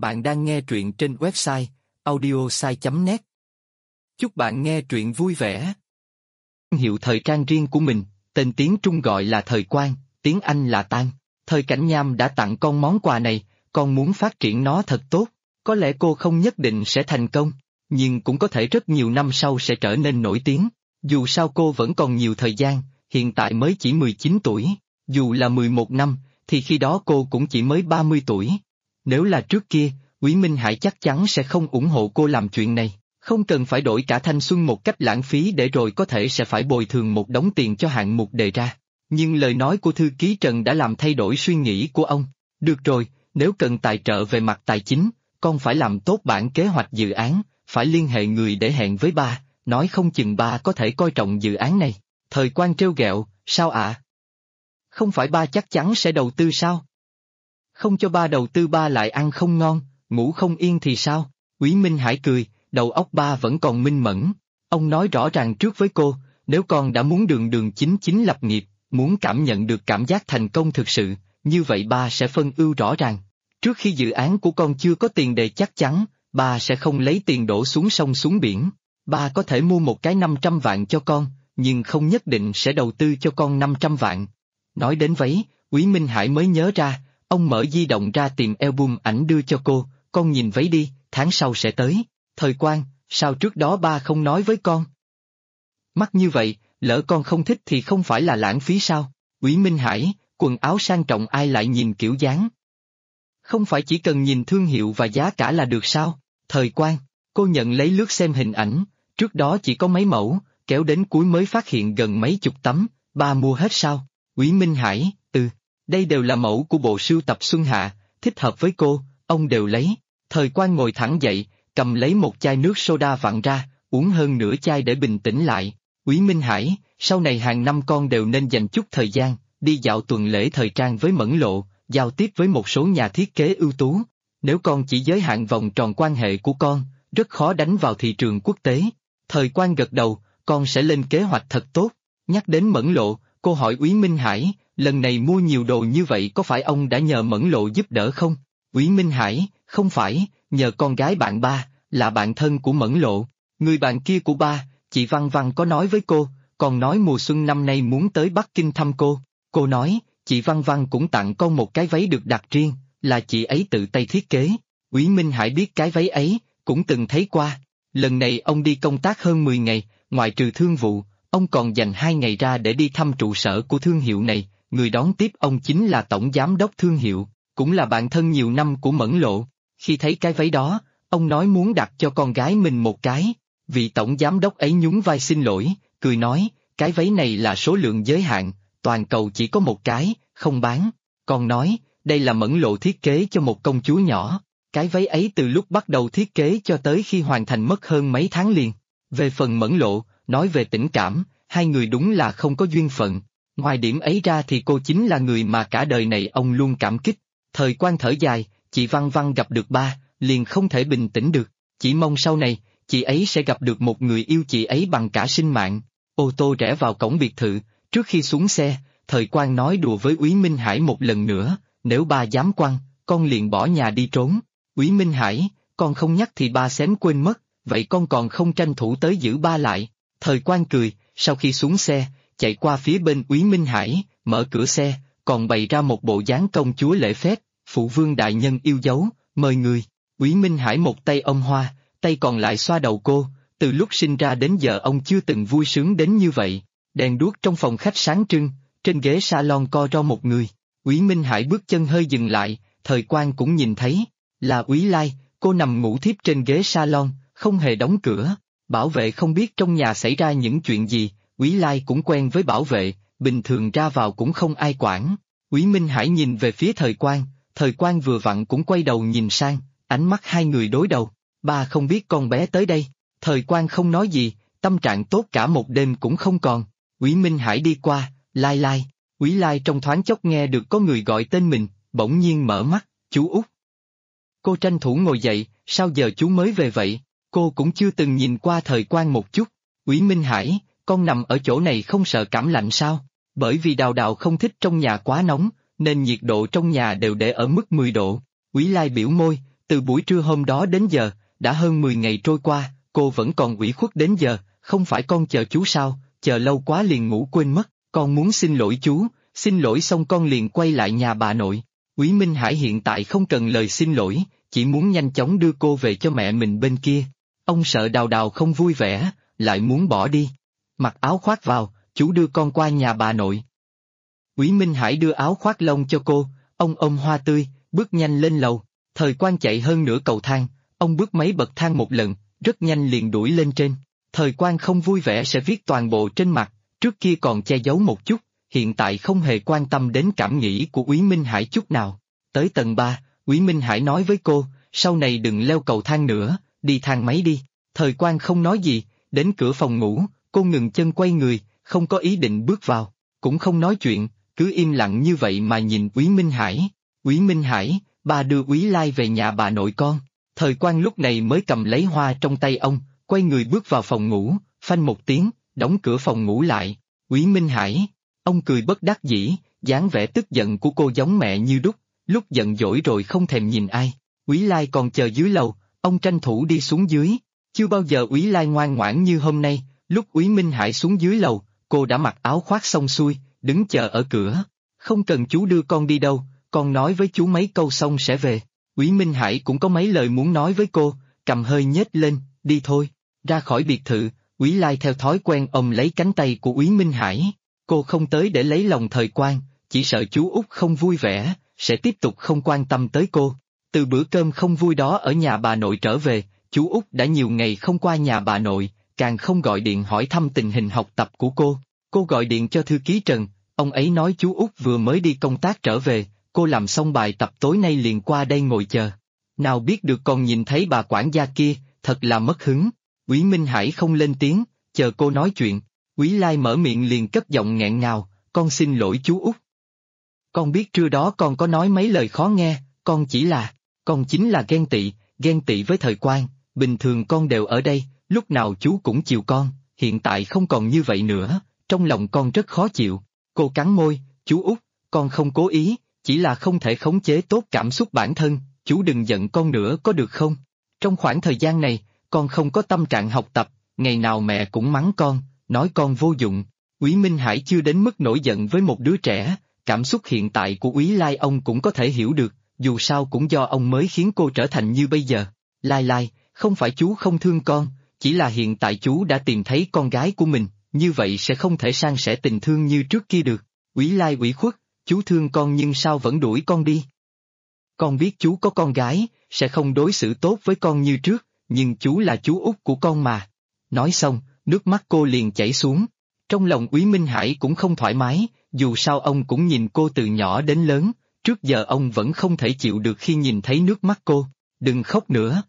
Bạn đang nghe truyện trên website audiosai.net. Chúc bạn nghe truyện vui vẻ. Hiệu thời trang riêng của mình, tên tiếng Trung gọi là thời quan, tiếng Anh là tang. Thời Cảnh Nham đã tặng con món quà này, con muốn phát triển nó thật tốt. Có lẽ cô không nhất định sẽ thành công, nhưng cũng có thể rất nhiều năm sau sẽ trở nên nổi tiếng. Dù sao cô vẫn còn nhiều thời gian, hiện tại mới chỉ 19 tuổi. Dù là 11 năm, thì khi đó cô cũng chỉ mới 30 tuổi. Nếu là trước kia, Quý Minh Hải chắc chắn sẽ không ủng hộ cô làm chuyện này. Không cần phải đổi cả thanh xuân một cách lãng phí để rồi có thể sẽ phải bồi thường một đống tiền cho hạng mục đề ra. Nhưng lời nói của thư ký Trần đã làm thay đổi suy nghĩ của ông. Được rồi, nếu cần tài trợ về mặt tài chính, con phải làm tốt bản kế hoạch dự án, phải liên hệ người để hẹn với ba, nói không chừng ba có thể coi trọng dự án này. Thời Quan trêu ghẹo, sao ạ? Không phải ba chắc chắn sẽ đầu tư sao? Không cho ba đầu tư ba lại ăn không ngon, ngủ không yên thì sao? Quý Minh Hải cười, đầu óc ba vẫn còn minh mẫn. Ông nói rõ ràng trước với cô, nếu con đã muốn đường đường chính chính lập nghiệp, muốn cảm nhận được cảm giác thành công thực sự, như vậy ba sẽ phân ưu rõ ràng. Trước khi dự án của con chưa có tiền đề chắc chắn, ba sẽ không lấy tiền đổ xuống sông xuống biển. Ba có thể mua một cái 500 vạn cho con, nhưng không nhất định sẽ đầu tư cho con 500 vạn. Nói đến váy, Quý Minh Hải mới nhớ ra, ông mở di động ra tìm album ảnh đưa cho cô, con nhìn váy đi, tháng sau sẽ tới. Thời Quan, sao trước đó ba không nói với con? Mắc như vậy, lỡ con không thích thì không phải là lãng phí sao? Quý Minh Hải, quần áo sang trọng ai lại nhìn kiểu dáng? Không phải chỉ cần nhìn thương hiệu và giá cả là được sao? Thời Quan, cô nhận lấy lướt xem hình ảnh, trước đó chỉ có mấy mẫu, kéo đến cuối mới phát hiện gần mấy chục tấm, ba mua hết sao? Quý Minh Hải, đây đều là mẫu của bộ sưu tập Xuân Hạ, thích hợp với cô, ông đều lấy. Thời Quan ngồi thẳng dậy, cầm lấy một chai nước soda vặn ra, uống hơn nửa chai để bình tĩnh lại. Quý Minh Hải, sau này hàng năm con đều nên dành chút thời gian, đi dạo tuần lễ thời trang với Mẫn Lộ, giao tiếp với một số nhà thiết kế ưu tú. Nếu con chỉ giới hạn vòng tròn quan hệ của con, rất khó đánh vào thị trường quốc tế. Thời Quan gật đầu, con sẽ lên kế hoạch thật tốt. Nhắc đến Mẫn Lộ, cô hỏi Quý Minh Hải, lần này mua nhiều đồ như vậy có phải ông đã nhờ Mẫn Lộ giúp đỡ không? Quý Minh Hải, không phải, nhờ con gái bạn ba, là bạn thân của Mẫn Lộ. Người bạn kia của ba, chị Văn Văn có nói với cô, còn nói mùa xuân năm nay muốn tới Bắc Kinh thăm cô. Cô nói, chị Văn Văn cũng tặng con một cái váy được đặt riêng, là chị ấy tự tay thiết kế. Quý Minh Hải biết cái váy ấy, cũng từng thấy qua. Lần này ông đi công tác hơn 10 ngày, ngoại trừ thương vụ, ông còn dành 2 ngày ra để đi thăm trụ sở của thương hiệu này. Người đón tiếp ông chính là tổng giám đốc thương hiệu, cũng là bạn thân nhiều năm của Mẫn Lộ. Khi thấy cái váy đó, ông nói muốn đặt cho con gái mình một cái. Vị tổng giám đốc ấy nhún vai xin lỗi, cười nói, cái váy này là số lượng giới hạn, toàn cầu chỉ có một cái, không bán. Còn nói, đây là Mẫn Lộ thiết kế cho một công chúa nhỏ. Cái váy ấy từ lúc bắt đầu thiết kế cho tới khi hoàn thành mất hơn mấy tháng liền. Về phần Mẫn Lộ, nói về tình cảm, hai người đúng là không có duyên phận. Ngoài điểm ấy ra thì cô chính là người mà cả đời này ông luôn cảm kích. Thời Quan thở dài, chị Văn Văn gặp được ba, liền không thể bình tĩnh được. Chỉ mong sau này, chị ấy sẽ gặp được một người yêu chị ấy bằng cả sinh mạng. Ô tô rẽ vào cổng biệt thự, trước khi xuống xe, Thời Quan nói đùa với Quý Minh Hải một lần nữa, nếu ba dám quăng, con liền bỏ nhà đi trốn. Quý Minh Hải, con không nhắc thì ba xém quên mất, vậy con còn không tranh thủ tới giữ ba lại. Thời Quan cười, sau khi xuống xe, chạy qua phía bên Quý Minh Hải, mở cửa xe, còn bày ra một bộ dáng công chúa lễ phép, phụ vương đại nhân yêu dấu, mời người. Quý Minh Hải một tay ôm hoa, tay còn lại xoa đầu cô, từ lúc sinh ra đến giờ ông chưa từng vui sướng đến như vậy. Đèn đuốc trong phòng khách sáng trưng, trên ghế salon co ro một người. Quý Minh Hải bước chân hơi dừng lại, Thời Quan cũng nhìn thấy, là Úy Lai, cô nằm ngủ thiếp trên ghế salon, không hề đóng cửa. Bảo vệ không biết trong nhà xảy ra những chuyện gì, Úy Lai cũng quen với bảo vệ, bình thường ra vào cũng không ai quản. Quý Minh Hải nhìn về phía Thời Quan vừa vặn cũng quay đầu nhìn sang, ánh mắt hai người đối đầu. Ba không biết con bé tới đây. Thời Quan không nói gì, tâm trạng tốt cả một đêm cũng không còn. Quý Minh Hải đi qua, Lai Lai. Úy Lai trong thoáng chốc nghe được có người gọi tên mình, bỗng nhiên mở mắt, chú Út. Cô tranh thủ ngồi dậy, sao giờ chú mới về vậy? Cô cũng chưa từng nhìn qua Thời Quan một chút. Úy Minh Hải, con nằm ở chỗ này không sợ cảm lạnh sao? Bởi vì Đào Đào không thích trong nhà quá nóng, nên nhiệt độ trong nhà đều để ở mức 10 độ. Úy Lai biểu môi, Từ buổi trưa hôm đó đến giờ, đã hơn 10 ngày trôi qua, cô vẫn còn ủy khuất đến giờ, không phải con chờ chú sao, chờ lâu quá liền ngủ quên mất, con muốn xin lỗi chú, xin lỗi xong con liền quay lại nhà bà nội. Quý Minh Hải hiện tại không cần lời xin lỗi, chỉ muốn nhanh chóng đưa cô về cho mẹ mình bên kia. Ông sợ Đào Đào không vui vẻ, lại muốn bỏ đi. Mặc áo khoác vào, chú đưa con qua nhà bà nội. Quý Minh Hải đưa áo khoác lông cho cô, ông ôm hoa tươi, bước nhanh lên lầu. Thời Quang chạy hơn nửa cầu thang, ông bước mấy bậc thang một lần, rất nhanh liền đuổi lên trên. Thời Quang không vui vẻ sẽ viết toàn bộ trên mặt, trước kia còn che giấu một chút, hiện tại không hề quan tâm đến cảm nghĩ của Quý Minh Hải chút nào. Tới tầng 3, Quý Minh Hải nói với cô, sau này đừng leo cầu thang nữa, đi thang máy đi. Thời Quang không nói gì, đến cửa phòng ngủ, cô ngừng chân quay người, không có ý định bước vào, cũng không nói chuyện, cứ im lặng như vậy mà nhìn Quý Minh Hải. Quý Minh Hải, ba đưa Quý Lai về nhà bà nội con. Thời Quang lúc này mới cầm lấy hoa trong tay ông, quay người bước vào phòng ngủ, phanh một tiếng, đóng cửa phòng ngủ lại. Quý Minh Hải, ông cười bất đắc dĩ, dáng vẻ tức giận của cô giống mẹ như đúc, lúc giận dỗi rồi không thèm nhìn ai. Quý Lai còn chờ dưới lầu, ông tranh thủ đi xuống dưới. Chưa bao giờ Quý Lai ngoan ngoãn như hôm nay, lúc Quý Minh Hải xuống dưới lầu, cô đã mặc áo khoác xong xuôi, đứng chờ ở cửa. Không cần chú đưa con đi đâu, con nói với chú mấy câu xong sẽ về. Quý Minh Hải cũng có mấy lời muốn nói với cô, cầm hơi nhếch lên, đi thôi. Ra khỏi biệt thự, Quý Lai theo thói quen ôm lấy cánh tay của Quý Minh Hải. Cô không tới để lấy lòng Thời Quang, chỉ sợ chú Út không vui vẻ, sẽ tiếp tục không quan tâm tới cô. Từ bữa cơm không vui đó ở nhà bà nội trở về, chú Út đã nhiều ngày không qua nhà bà nội, càng không gọi điện hỏi thăm tình hình học tập của cô. Cô gọi điện cho thư ký Trần, ông ấy nói chú Út vừa mới đi công tác trở về, cô làm xong bài tập tối nay liền qua đây ngồi chờ. Nào biết được còn nhìn thấy bà quản gia kia, thật là mất hứng. Quý Minh Hải không lên tiếng, chờ cô nói chuyện. Quý Lai mở miệng liền cất giọng nghẹn ngào, con xin lỗi chú Út. Con biết trưa đó con có nói mấy lời khó nghe, con chính là ghen tị với Thời Quang, bình thường con đều ở đây, lúc nào chú cũng chiều con, hiện tại không còn như vậy nữa, trong lòng con rất khó chịu. Cô cắn môi, chú Út, con không cố ý, chỉ là không thể khống chế tốt cảm xúc bản thân, chú đừng giận con nữa có được không? Trong khoảng thời gian này, con không có tâm trạng học tập, ngày nào mẹ cũng mắng con, nói con vô dụng. Quý Minh Hải chưa đến mức nổi giận với một đứa trẻ, cảm xúc hiện tại của Quý Lai ông cũng có thể hiểu được, dù sao cũng do ông mới khiến cô trở thành như bây giờ. Lai, không phải chú không thương con, chỉ là hiện tại chú đã tìm thấy con gái của mình, như vậy sẽ không thể san sẻ tình thương như trước kia được. Quý Lai ủy khuất, chú thương con nhưng sao vẫn đuổi con đi? Con biết chú có con gái, sẽ không đối xử tốt với con như trước, nhưng chú là chú út của con mà. Nói xong, nước mắt cô liền chảy xuống. Trong lòng Quý Minh Hải cũng không thoải mái, dù sao ông cũng nhìn cô từ nhỏ đến lớn, trước giờ ông vẫn không thể chịu được khi nhìn thấy nước mắt cô. Đừng khóc nữa.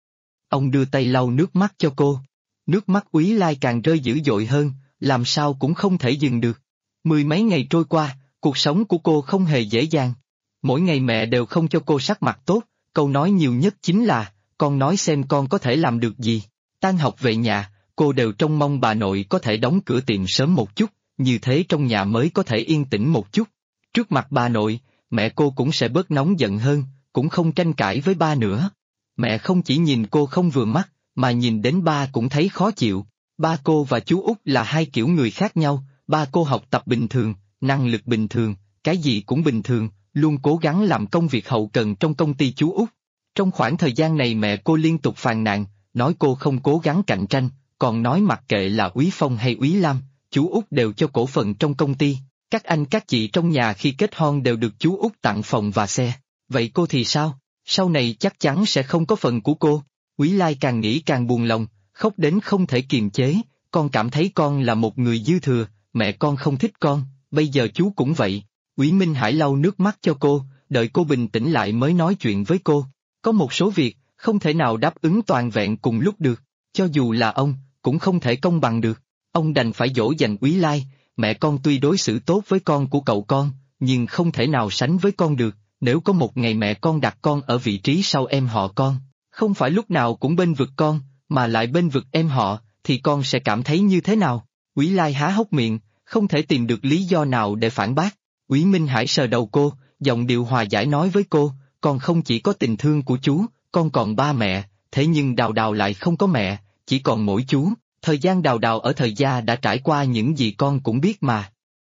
Ông đưa tay lau nước mắt cho cô. Nước mắt Quý Lai càng rơi dữ dội hơn, làm sao cũng không thể dừng được. 10 mấy ngày trôi qua, cuộc sống của cô không hề dễ dàng. Mỗi ngày mẹ đều không cho cô sắc mặt tốt, câu nói nhiều nhất chính là, con nói xem con có thể làm được gì. Tan học về nhà, cô đều trông mong bà nội có thể đóng cửa tiệm sớm một chút, như thế trong nhà mới có thể yên tĩnh một chút. Trước mặt bà nội, mẹ cô cũng sẽ bớt nóng giận hơn, cũng không tranh cãi với ba nữa. Mẹ không chỉ nhìn cô không vừa mắt, mà nhìn đến ba cũng thấy khó chịu. Ba cô và chú Út là hai kiểu người khác nhau, ba cô học tập bình thường, năng lực bình thường, cái gì cũng bình thường, luôn cố gắng làm công việc hậu cần trong công ty chú Út. Trong khoảng thời gian này mẹ cô liên tục phàn nàn, nói cô không cố gắng cạnh tranh, còn nói mặc kệ là Úy Phong hay Úy Lam, chú Út đều cho cổ phần trong công ty, các anh các chị trong nhà khi kết hôn đều được chú Út tặng phòng và xe. Vậy cô thì sao? Sau này chắc chắn sẽ không có phần của cô. Úy Lai càng nghĩ càng buồn lòng, khóc đến không thể kiềm chế, con cảm thấy con là một người dư thừa, mẹ con không thích con, bây giờ chú cũng vậy. Úy Minh Hải lau nước mắt cho cô, đợi cô bình tĩnh lại mới nói chuyện với cô. Có một số việc, không thể nào đáp ứng toàn vẹn cùng lúc được, cho dù là ông, cũng không thể công bằng được. Ông đành phải dỗ dành Úy Lai, mẹ con tuy đối xử tốt với con của cậu con, nhưng không thể nào sánh với con được, nếu có một ngày mẹ con đặt con ở vị trí sau em họ con, không phải lúc nào cũng bên vực con, mà lại bên vực em họ, thì con sẽ cảm thấy như thế nào? Úy Lai há hốc miệng, không thể tìm được lý do nào để phản bác. Úy Minh Hải sờ đầu cô, giọng điệu hòa giải nói với cô, con không chỉ có tình thương của chú, con còn ba mẹ, thế nhưng Đào Đào lại không có mẹ, chỉ còn mỗi chú. Thời gian Đào Đào ở thời gia đã trải qua những gì con cũng biết mà.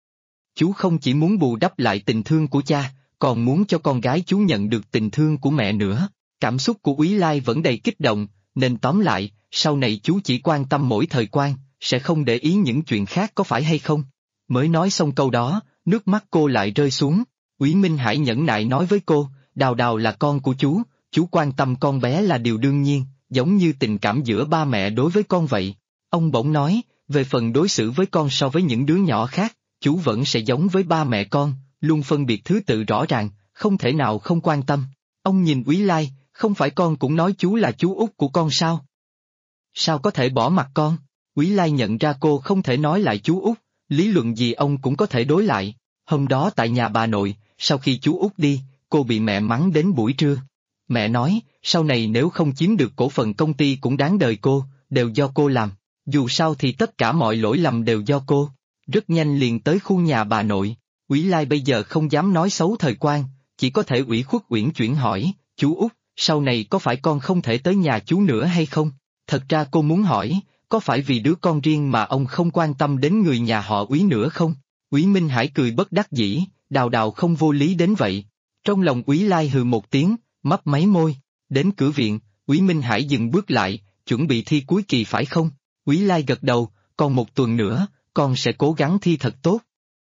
Chú không chỉ muốn bù đắp lại tình thương của cha, còn muốn cho con gái chú nhận được tình thương của mẹ nữa. Cảm xúc của Úy Lai vẫn đầy kích động, nên tóm lại, sau này chú chỉ quan tâm mỗi Thời Quan, sẽ không để ý những chuyện khác có phải hay không. Mới nói xong câu đó, nước mắt cô lại rơi xuống. Úy Minh Hải nhẫn nại nói với cô, Đào Đào là con của chú quan tâm con bé là điều đương nhiên, giống như tình cảm giữa ba mẹ đối với con vậy. Ông bỗng nói, về phần đối xử với con so với những đứa nhỏ khác, chú vẫn sẽ giống với ba mẹ con, luôn phân biệt thứ tự rõ ràng, không thể nào không quan tâm. Ông nhìn Úy Lai, không phải con cũng nói chú là chú út của con sao? Sao có thể bỏ mặc con? Úy Lai nhận ra cô không thể nói lại chú út, lý luận gì ông cũng có thể đối lại. Hôm đó tại nhà bà nội, sau khi chú út đi, cô bị mẹ mắng đến buổi trưa. Mẹ nói, sau này nếu không chiếm được cổ phần công ty cũng đáng đời cô, đều do cô làm. Dù sao thì tất cả mọi lỗi lầm đều do cô. Rất nhanh liền tới khu nhà bà nội. Úy Lai bây giờ không dám nói xấu Thời Quan, chỉ có thể ủy khuất uyển chuyển hỏi, chú út, sau này có phải con không thể tới nhà chú nữa hay không? Thật ra cô muốn hỏi, có phải vì đứa con riêng mà ông không quan tâm đến người nhà họ Úy nữa không? Úy Minh Hải cười bất đắc dĩ, Đào Đào không vô lý đến vậy. Trong lòng Úy Lai hừ một tiếng, mấp máy môi. Đến cửa viện, Úy Minh Hải dừng bước lại, chuẩn bị thi cuối kỳ phải không? Úy Lai gật đầu, còn một tuần nữa, con sẽ cố gắng thi thật tốt.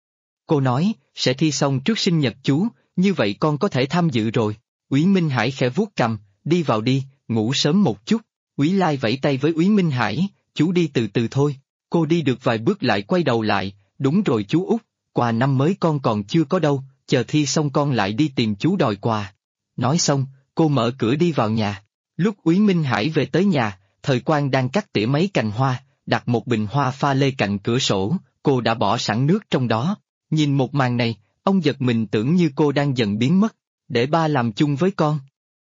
Cô nói, sẽ thi xong trước sinh nhật chú, như vậy con có thể tham dự rồi. Úy Minh Hải khẽ vuốt cằm, đi vào đi, ngủ sớm một chút. Úy Lai vẫy tay với Úy Minh Hải, chú đi từ từ thôi. Cô đi được vài bước lại quay đầu lại, đúng rồi chú út, quà năm mới con còn chưa có đâu, chờ thi xong con lại đi tìm chú đòi quà. Nói xong, cô mở cửa đi vào nhà. Lúc Úy Minh Hải về tới nhà, Thời Quan đang cắt tỉa mấy cành hoa, đặt một bình hoa pha lê cạnh cửa sổ, cô đã bỏ sẵn nước trong đó. Nhìn một màn này, ông giật mình tưởng như cô đang dần biến mất, để ba làm chung với con.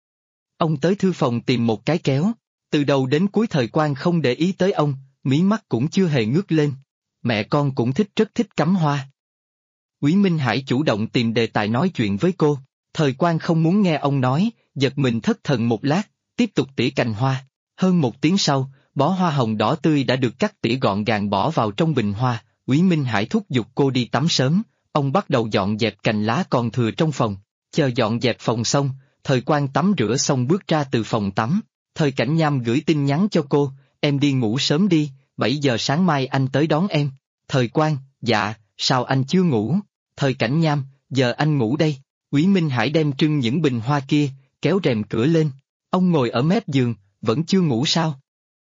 Ông tới thư phòng tìm một cái kéo, từ đầu đến cuối Thời Quan không để ý tới ông, mí mắt cũng chưa hề ngước lên. Mẹ con cũng rất thích cắm hoa. Úy Minh Hải chủ động tìm đề tài nói chuyện với cô, Thời Quan không muốn nghe ông nói, giật mình thất thần một lát, tiếp tục tỉa cành hoa. Hơn một tiếng sau, bó hoa hồng đỏ tươi đã được cắt tỉa gọn gàng bỏ vào trong bình hoa. Úy Minh Hải thúc giục cô đi tắm sớm, ông bắt đầu dọn dẹp cành lá còn thừa trong phòng. Chờ dọn dẹp phòng xong, Thời Quan tắm rửa xong bước ra từ phòng tắm. Thời Cảnh Nham gửi tin nhắn cho cô, em đi ngủ sớm đi, 7 giờ sáng mai anh tới đón em. Thời Quan, dạ, sao anh chưa ngủ? Thời Cảnh Nham, giờ anh ngủ đây. Úy Minh Hải đem trưng những bình hoa kia, kéo rèm cửa lên. Ông ngồi ở mép giường, vẫn chưa ngủ sao?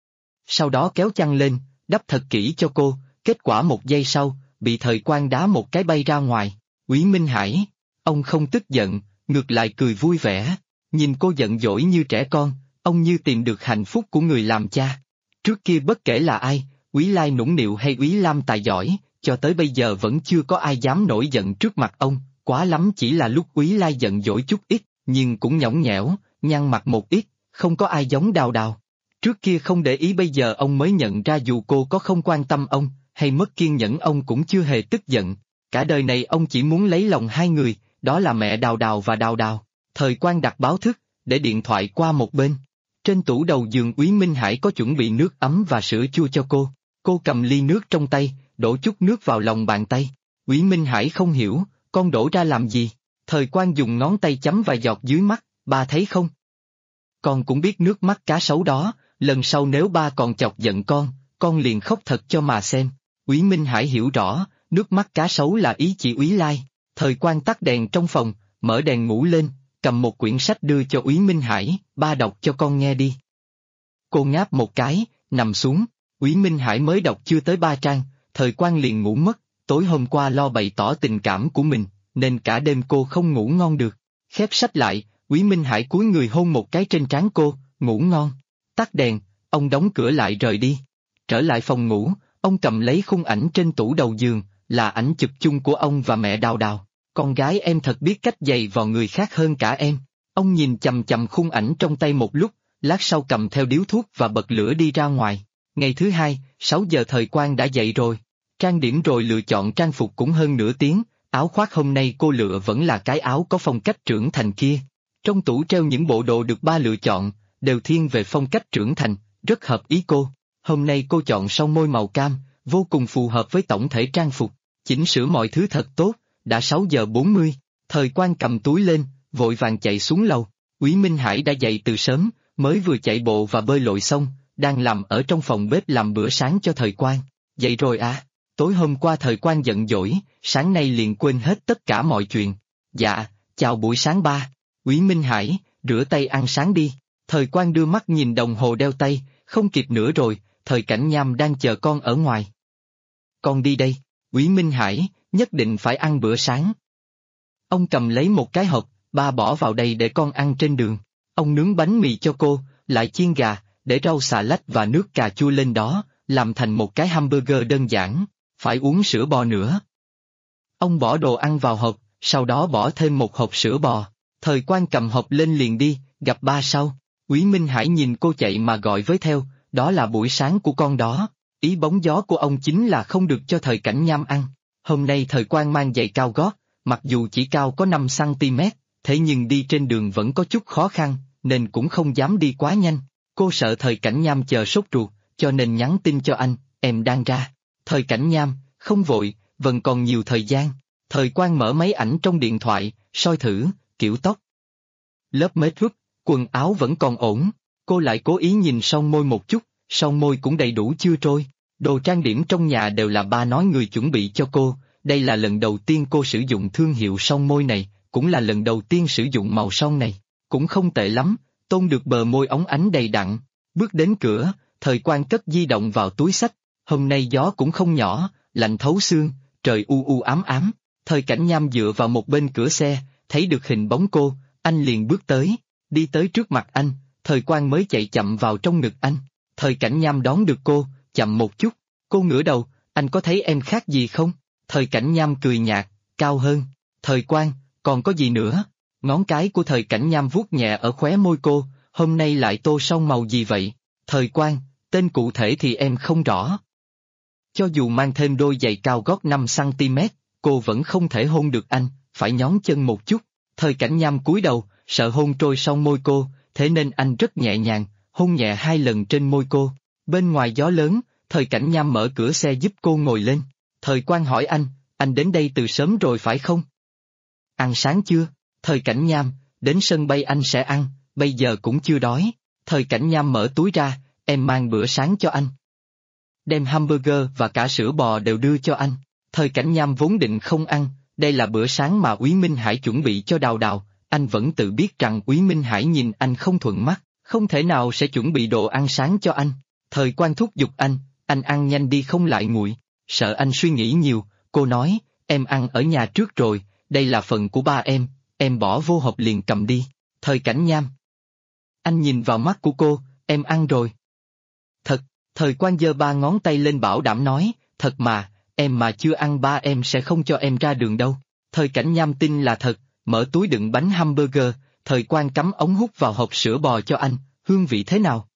Sau đó kéo chăn lên, đắp thật kỹ cho cô, kết quả một giây sau, bị Thời Quan đá một cái bay ra ngoài. Úy Minh Hải, ông không tức giận, ngược lại cười vui vẻ, nhìn cô giận dỗi như trẻ con, ông như tìm được hạnh phúc của người làm cha. Trước kia bất kể là ai, Úy Lai nũng nịu hay Úy Lam tài giỏi, cho tới bây giờ vẫn chưa có ai dám nổi giận trước mặt ông, quá lắm chỉ là lúc Úy Lai giận dỗi chút ít, nhưng cũng nhõng nhẽo, nhăn mặt một ít, không có ai giống Đào Đào. Trước kia không để ý bây giờ ông mới nhận ra dù cô có không quan tâm ông, hay mất kiên nhẫn ông cũng chưa hề tức giận. Cả đời này ông chỉ muốn lấy lòng hai người, đó là mẹ Đào Đào và Đào Đào. Thời Quan đặt báo thức, để điện thoại qua một bên. Trên tủ đầu giường Úy Minh Hải có chuẩn bị nước ấm và sữa chua cho cô. Cô cầm ly nước trong tay, đổ chút nước vào lòng bàn tay. Úy Minh Hải không hiểu, con đổ ra làm gì? Thời Quan dùng ngón tay chấm vài giọt dưới mắt, ba thấy không? Con cũng biết nước mắt cá sấu đó, lần sau nếu ba còn chọc giận con liền khóc thật cho mà xem. Úy Minh Hải hiểu rõ, nước mắt cá sấu là ý chỉ Úy Lai. Thời Quan tắt đèn trong phòng, mở đèn ngủ lên, cầm một quyển sách đưa cho Úy Minh Hải, ba đọc cho con nghe đi. Cô ngáp một cái, nằm xuống, Úy Minh Hải mới đọc chưa tới 3 trang, Thời Quan liền ngủ mất, tối hôm qua lo bày tỏ tình cảm của mình, nên cả đêm cô không ngủ ngon được. Khép sách lại, Úy Minh Hải cúi người hôn một cái trên trán cô, ngủ ngon. Tắt đèn, ông đóng cửa lại rời đi. Trở lại phòng ngủ, ông cầm lấy khung ảnh trên tủ đầu giường, là ảnh chụp chung của ông và mẹ Đào Đào. Con gái em thật biết cách giày vào người khác hơn cả em. Ông nhìn chằm chằm khung ảnh trong tay một lúc, lát sau cầm theo điếu thuốc và bật lửa đi ra ngoài. Ngày thứ hai, 6 giờ Thời Quan đã dậy rồi. Trang điểm rồi lựa chọn trang phục cũng hơn nửa tiếng, áo khoác hôm nay cô lựa vẫn là cái áo có phong cách trưởng thành kia. Trong tủ treo những bộ đồ được ba lựa chọn, đều thiên về phong cách trưởng thành, rất hợp ý cô. Hôm nay cô chọn son môi màu cam, vô cùng phù hợp với tổng thể trang phục, chỉnh sửa mọi thứ thật tốt, đã 6 giờ 40, Thời Quang cầm túi lên, vội vàng chạy xuống lầu. Úy Minh Hải đã dậy từ sớm, mới vừa chạy bộ và bơi lội xong, đang làm ở trong phòng bếp làm bữa sáng cho Thời Quang. Dậy rồi à? Tối hôm qua Thời Quang giận dỗi, sáng nay liền quên hết tất cả mọi chuyện. Dạ, chào buổi sáng ba. Úy Minh Hải, rửa tay ăn sáng đi. Thời Quang đưa mắt nhìn đồng hồ đeo tay, không kịp nữa rồi, Thời Cảnh Nham đang chờ con ở ngoài. Con đi đây. Úy Minh Hải, nhất định phải ăn bữa sáng. Ông cầm lấy một cái hộp, ba bỏ vào đây để con ăn trên đường. Ông nướng bánh mì cho cô, lại chiên gà, để rau xà lách và nước cà chua lên đó, làm thành một cái hamburger đơn giản, phải uống sữa bò nữa. Ông bỏ đồ ăn vào hộp, sau đó bỏ thêm một hộp sữa bò. Thời Quang cầm hộp lên liền đi, gặp ba sau. Úy Minh Hải nhìn cô chạy mà gọi với theo, đó là buổi sáng của con đó. Ý bóng gió của ông chính là không được cho Thời Cảnh Nham ăn. Hôm nay Thời Quang mang giày cao gót, mặc dù chỉ cao có 5 cm, thế nhưng đi trên đường vẫn có chút khó khăn, nên cũng không dám đi quá nhanh. Cô sợ Thời Cảnh Nham chờ sốt ruột, cho nên nhắn tin cho anh, em đang ra. Thời Cảnh Nham, không vội, vẫn còn nhiều thời gian. Thời Quang mở máy ảnh trong điện thoại, soi thử, kiểu tóc, lớp make up, quần áo vẫn còn ổn. Cô lại cố ý nhìn son môi một chút, son môi cũng đầy đủ chưa trôi. Đồ trang điểm trong nhà đều là ba nói người chuẩn bị cho cô, đây là lần đầu tiên cô sử dụng thương hiệu son môi này, cũng là lần đầu tiên sử dụng màu son này. Cũng không tệ lắm, tôn được bờ môi óng ánh đầy đặn. Bước đến cửa, Thời Quang cất di động vào túi xách. Hôm nay gió cũng không nhỏ, lạnh thấu xương, trời u u ám ám. Thời Cảnh Nham dựa vào một bên cửa xe, thấy được hình bóng cô, anh liền bước tới, đi tới trước mặt anh. Thời Quang mới chạy chậm vào trong ngực anh. Thời Cảnh Nham đón được cô, chậm một chút. Cô ngửa đầu, anh có thấy em khác gì không? Thời Cảnh Nham cười nhạt, cao hơn. Thời Quang, còn có gì nữa? Ngón cái của Thời Cảnh Nham vuốt nhẹ ở khóe môi cô, hôm nay lại tô son màu gì vậy? Thời Quang, tên cụ thể thì em không rõ. Cho dù mang thêm đôi giày cao gót 5 cm, cô vẫn không thể hôn được anh, phải nhón chân một chút. Thời Cảnh Nham cúi đầu, sợ hôn trôi son môi cô, thế nên anh rất nhẹ nhàng, hôn nhẹ 2 lần trên môi cô. Bên ngoài gió lớn, Thời Cảnh Nham mở cửa xe giúp cô ngồi lên. Thời Quang hỏi anh đến đây từ sớm rồi phải không? Ăn sáng chưa? Thời Cảnh Nham, đến sân bay anh sẽ ăn, bây giờ cũng chưa đói. Thời Cảnh Nham mở túi ra, em mang bữa sáng cho anh. Đem hamburger và cả sữa bò đều đưa cho anh. Thời Cảnh Nham vốn định không ăn, đây là bữa sáng mà Úy Minh Hải chuẩn bị cho Đào Đào, anh vẫn tự biết rằng Úy Minh Hải nhìn anh không thuận mắt, không thể nào sẽ chuẩn bị đồ ăn sáng cho anh. Thời Quang thúc giục anh ăn nhanh đi không lại nguội. Sợ anh suy nghĩ nhiều, cô nói, em ăn ở nhà trước rồi, đây là phần của ba em bỏ vô hộp liền cầm đi. Thời Cảnh Nham. Anh nhìn vào mắt của cô, em ăn rồi. Thật, Thời Quang giơ 3 ngón tay lên bảo đảm nói, thật mà, em mà chưa ăn ba em sẽ không cho em ra đường đâu. Thời Cảnh Nham tin là thật, mở túi đựng bánh hamburger, Thời Quang cắm ống hút vào hộp sữa bò cho anh, hương vị thế nào?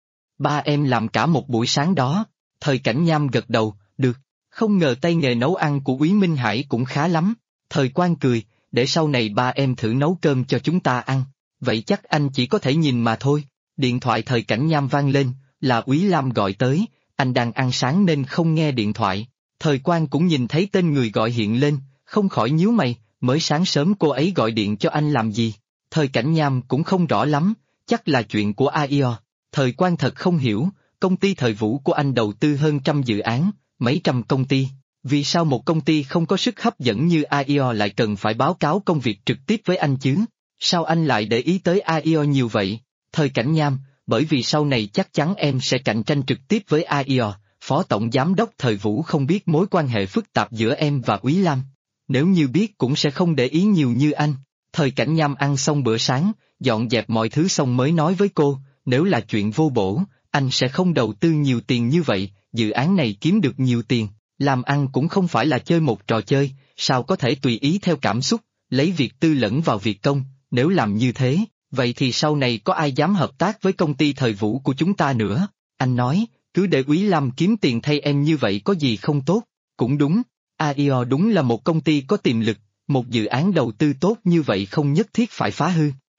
Ba em làm cả một buổi sáng đó. Thời Cảnh Nham gật đầu, được, không ngờ tay nghề nấu ăn của Úy Minh Hải cũng khá lắm. Thời Quang cười, để sau này ba em thử nấu cơm cho chúng ta ăn, vậy chắc anh chỉ có thể nhìn mà thôi. Điện thoại Thời Cảnh Nham vang lên, là Úy Lam gọi tới, anh đang ăn sáng nên không nghe điện thoại. Thời Quang cũng nhìn thấy tên người gọi hiện lên, không khỏi nhíu mày, mới sáng sớm cô ấy gọi điện cho anh làm gì? Thời Cảnh Nham cũng không rõ lắm, chắc là chuyện của AIO. Thời Quang thật không hiểu, công ty Thời Vũ của anh đầu tư hơn 100 dự án, mấy trăm công ty. Vì sao một công ty không có sức hấp dẫn như AIO lại cần phải báo cáo công việc trực tiếp với anh chứ? Sao anh lại để ý tới AIO nhiều vậy? Thời Cảnh Nham, bởi vì sau này chắc chắn em sẽ cạnh tranh trực tiếp với AIO, Phó Tổng Giám đốc Thời Vũ không biết mối quan hệ phức tạp giữa em và Úy Lam. Nếu như biết cũng sẽ không để ý nhiều như anh. Thời Cảnh Nham ăn xong bữa sáng, dọn dẹp mọi thứ xong mới nói với cô, nếu là chuyện vô bổ, anh sẽ không đầu tư nhiều tiền như vậy, dự án này kiếm được nhiều tiền. Làm ăn cũng không phải là chơi một trò chơi, sao có thể tùy ý theo cảm xúc, lấy việc tư lẫn vào việc công, nếu làm như thế, vậy thì sau này có ai dám hợp tác với công ty Thời Vũ của chúng ta nữa? Anh nói, cứ để Úy Lam kiếm tiền thay em như vậy có gì không tốt? Cũng đúng, AIO đúng là một công ty có tiềm lực, một dự án đầu tư tốt như vậy không nhất thiết phải phá hư.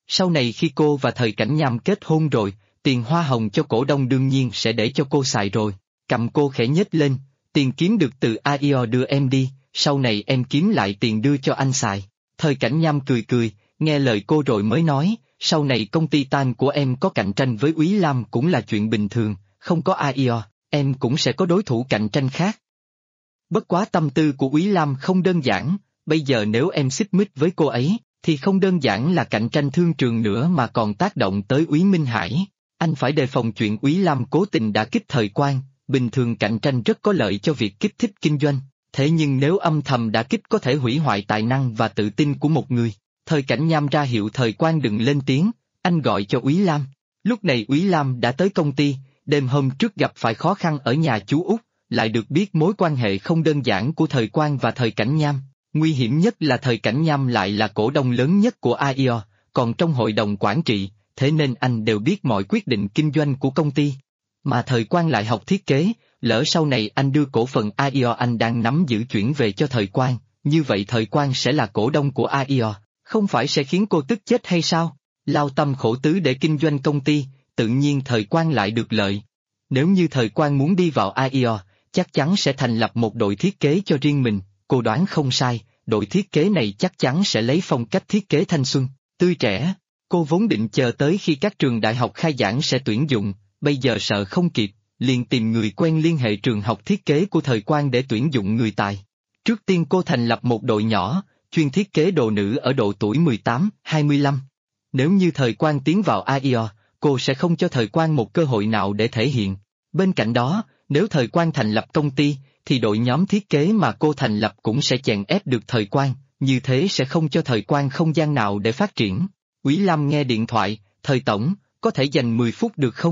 Sau này khi cô và Thời Cảnh Nham kết hôn rồi, tiền hoa hồng cho cổ đông đương nhiên sẽ để cho cô xài rồi. Cầm cô khẽ nhếch lên, tiền kiếm được từ AIO đưa em đi, sau này em kiếm lại tiền đưa cho anh xài. Thời Cảnh Nham cười cười, nghe lời cô rồi mới nói, sau này công ty tan của em có cạnh tranh với Úy Lam cũng là chuyện bình thường, không có AIO, em cũng sẽ có đối thủ cạnh tranh khác. Bất quá tâm tư của Úy Lam không đơn giản, bây giờ nếu em xích mích với cô ấy, thì không đơn giản là cạnh tranh thương trường nữa mà còn tác động tới Úy Minh Hải. Anh phải đề phòng chuyện Úy Lam cố tình đả kích Thời Quang, bình thường cạnh tranh rất có lợi cho việc kích thích kinh doanh, thế nhưng nếu âm thầm đả kích có thể hủy hoại tài năng và tự tin của một người. Thời Cảnh Nham ra hiệu Thời Quang đừng lên tiếng, anh gọi cho Úy Lam. Lúc này Úy Lam đã tới công ty, đêm hôm trước gặp phải khó khăn ở nhà chú Út, lại được biết mối quan hệ không đơn giản của Thời Quang và Thời Cảnh Nham. Nguy hiểm nhất là Thời Cảnh Nham lại là cổ đông lớn nhất của AIO, còn trong hội đồng quản trị, thế nên anh đều biết mọi quyết định kinh doanh của công ty. Mà Thời Quang lại học thiết kế, lỡ sau này anh đưa cổ phần AIO anh đang nắm giữ chuyển về cho Thời Quang, như vậy Thời Quang sẽ là cổ đông của AIO, không phải sẽ khiến cô tức chết hay sao? Lao tâm khổ tứ để kinh doanh công ty, tự nhiên Thời Quang lại được lợi. Nếu như Thời Quang muốn đi vào AIO, chắc chắn sẽ thành lập một đội thiết kế cho riêng mình, cô đoán không sai, đội thiết kế này chắc chắn sẽ lấy phong cách thiết kế thanh xuân, tươi trẻ. Cô vốn định chờ tới khi các trường đại học khai giảng sẽ tuyển dụng, bây giờ sợ không kịp, liền tìm người quen liên hệ trường học thiết kế của Thời Quang để tuyển dụng người tài. Trước tiên cô thành lập một đội nhỏ, chuyên thiết kế đồ nữ ở độ tuổi 18, 25. Nếu như Thời Quang tiến vào AIO, cô sẽ không cho Thời Quang một cơ hội nào để thể hiện. Bên cạnh đó, nếu Thời Quang thành lập công ty, thì đội nhóm thiết kế mà cô thành lập cũng sẽ chèn ép được Thời Quang, như thế sẽ không cho Thời Quang không gian nào để phát triển. Úy Lam nghe điện thoại, Thời Tổng, có thể dành 10 phút được không?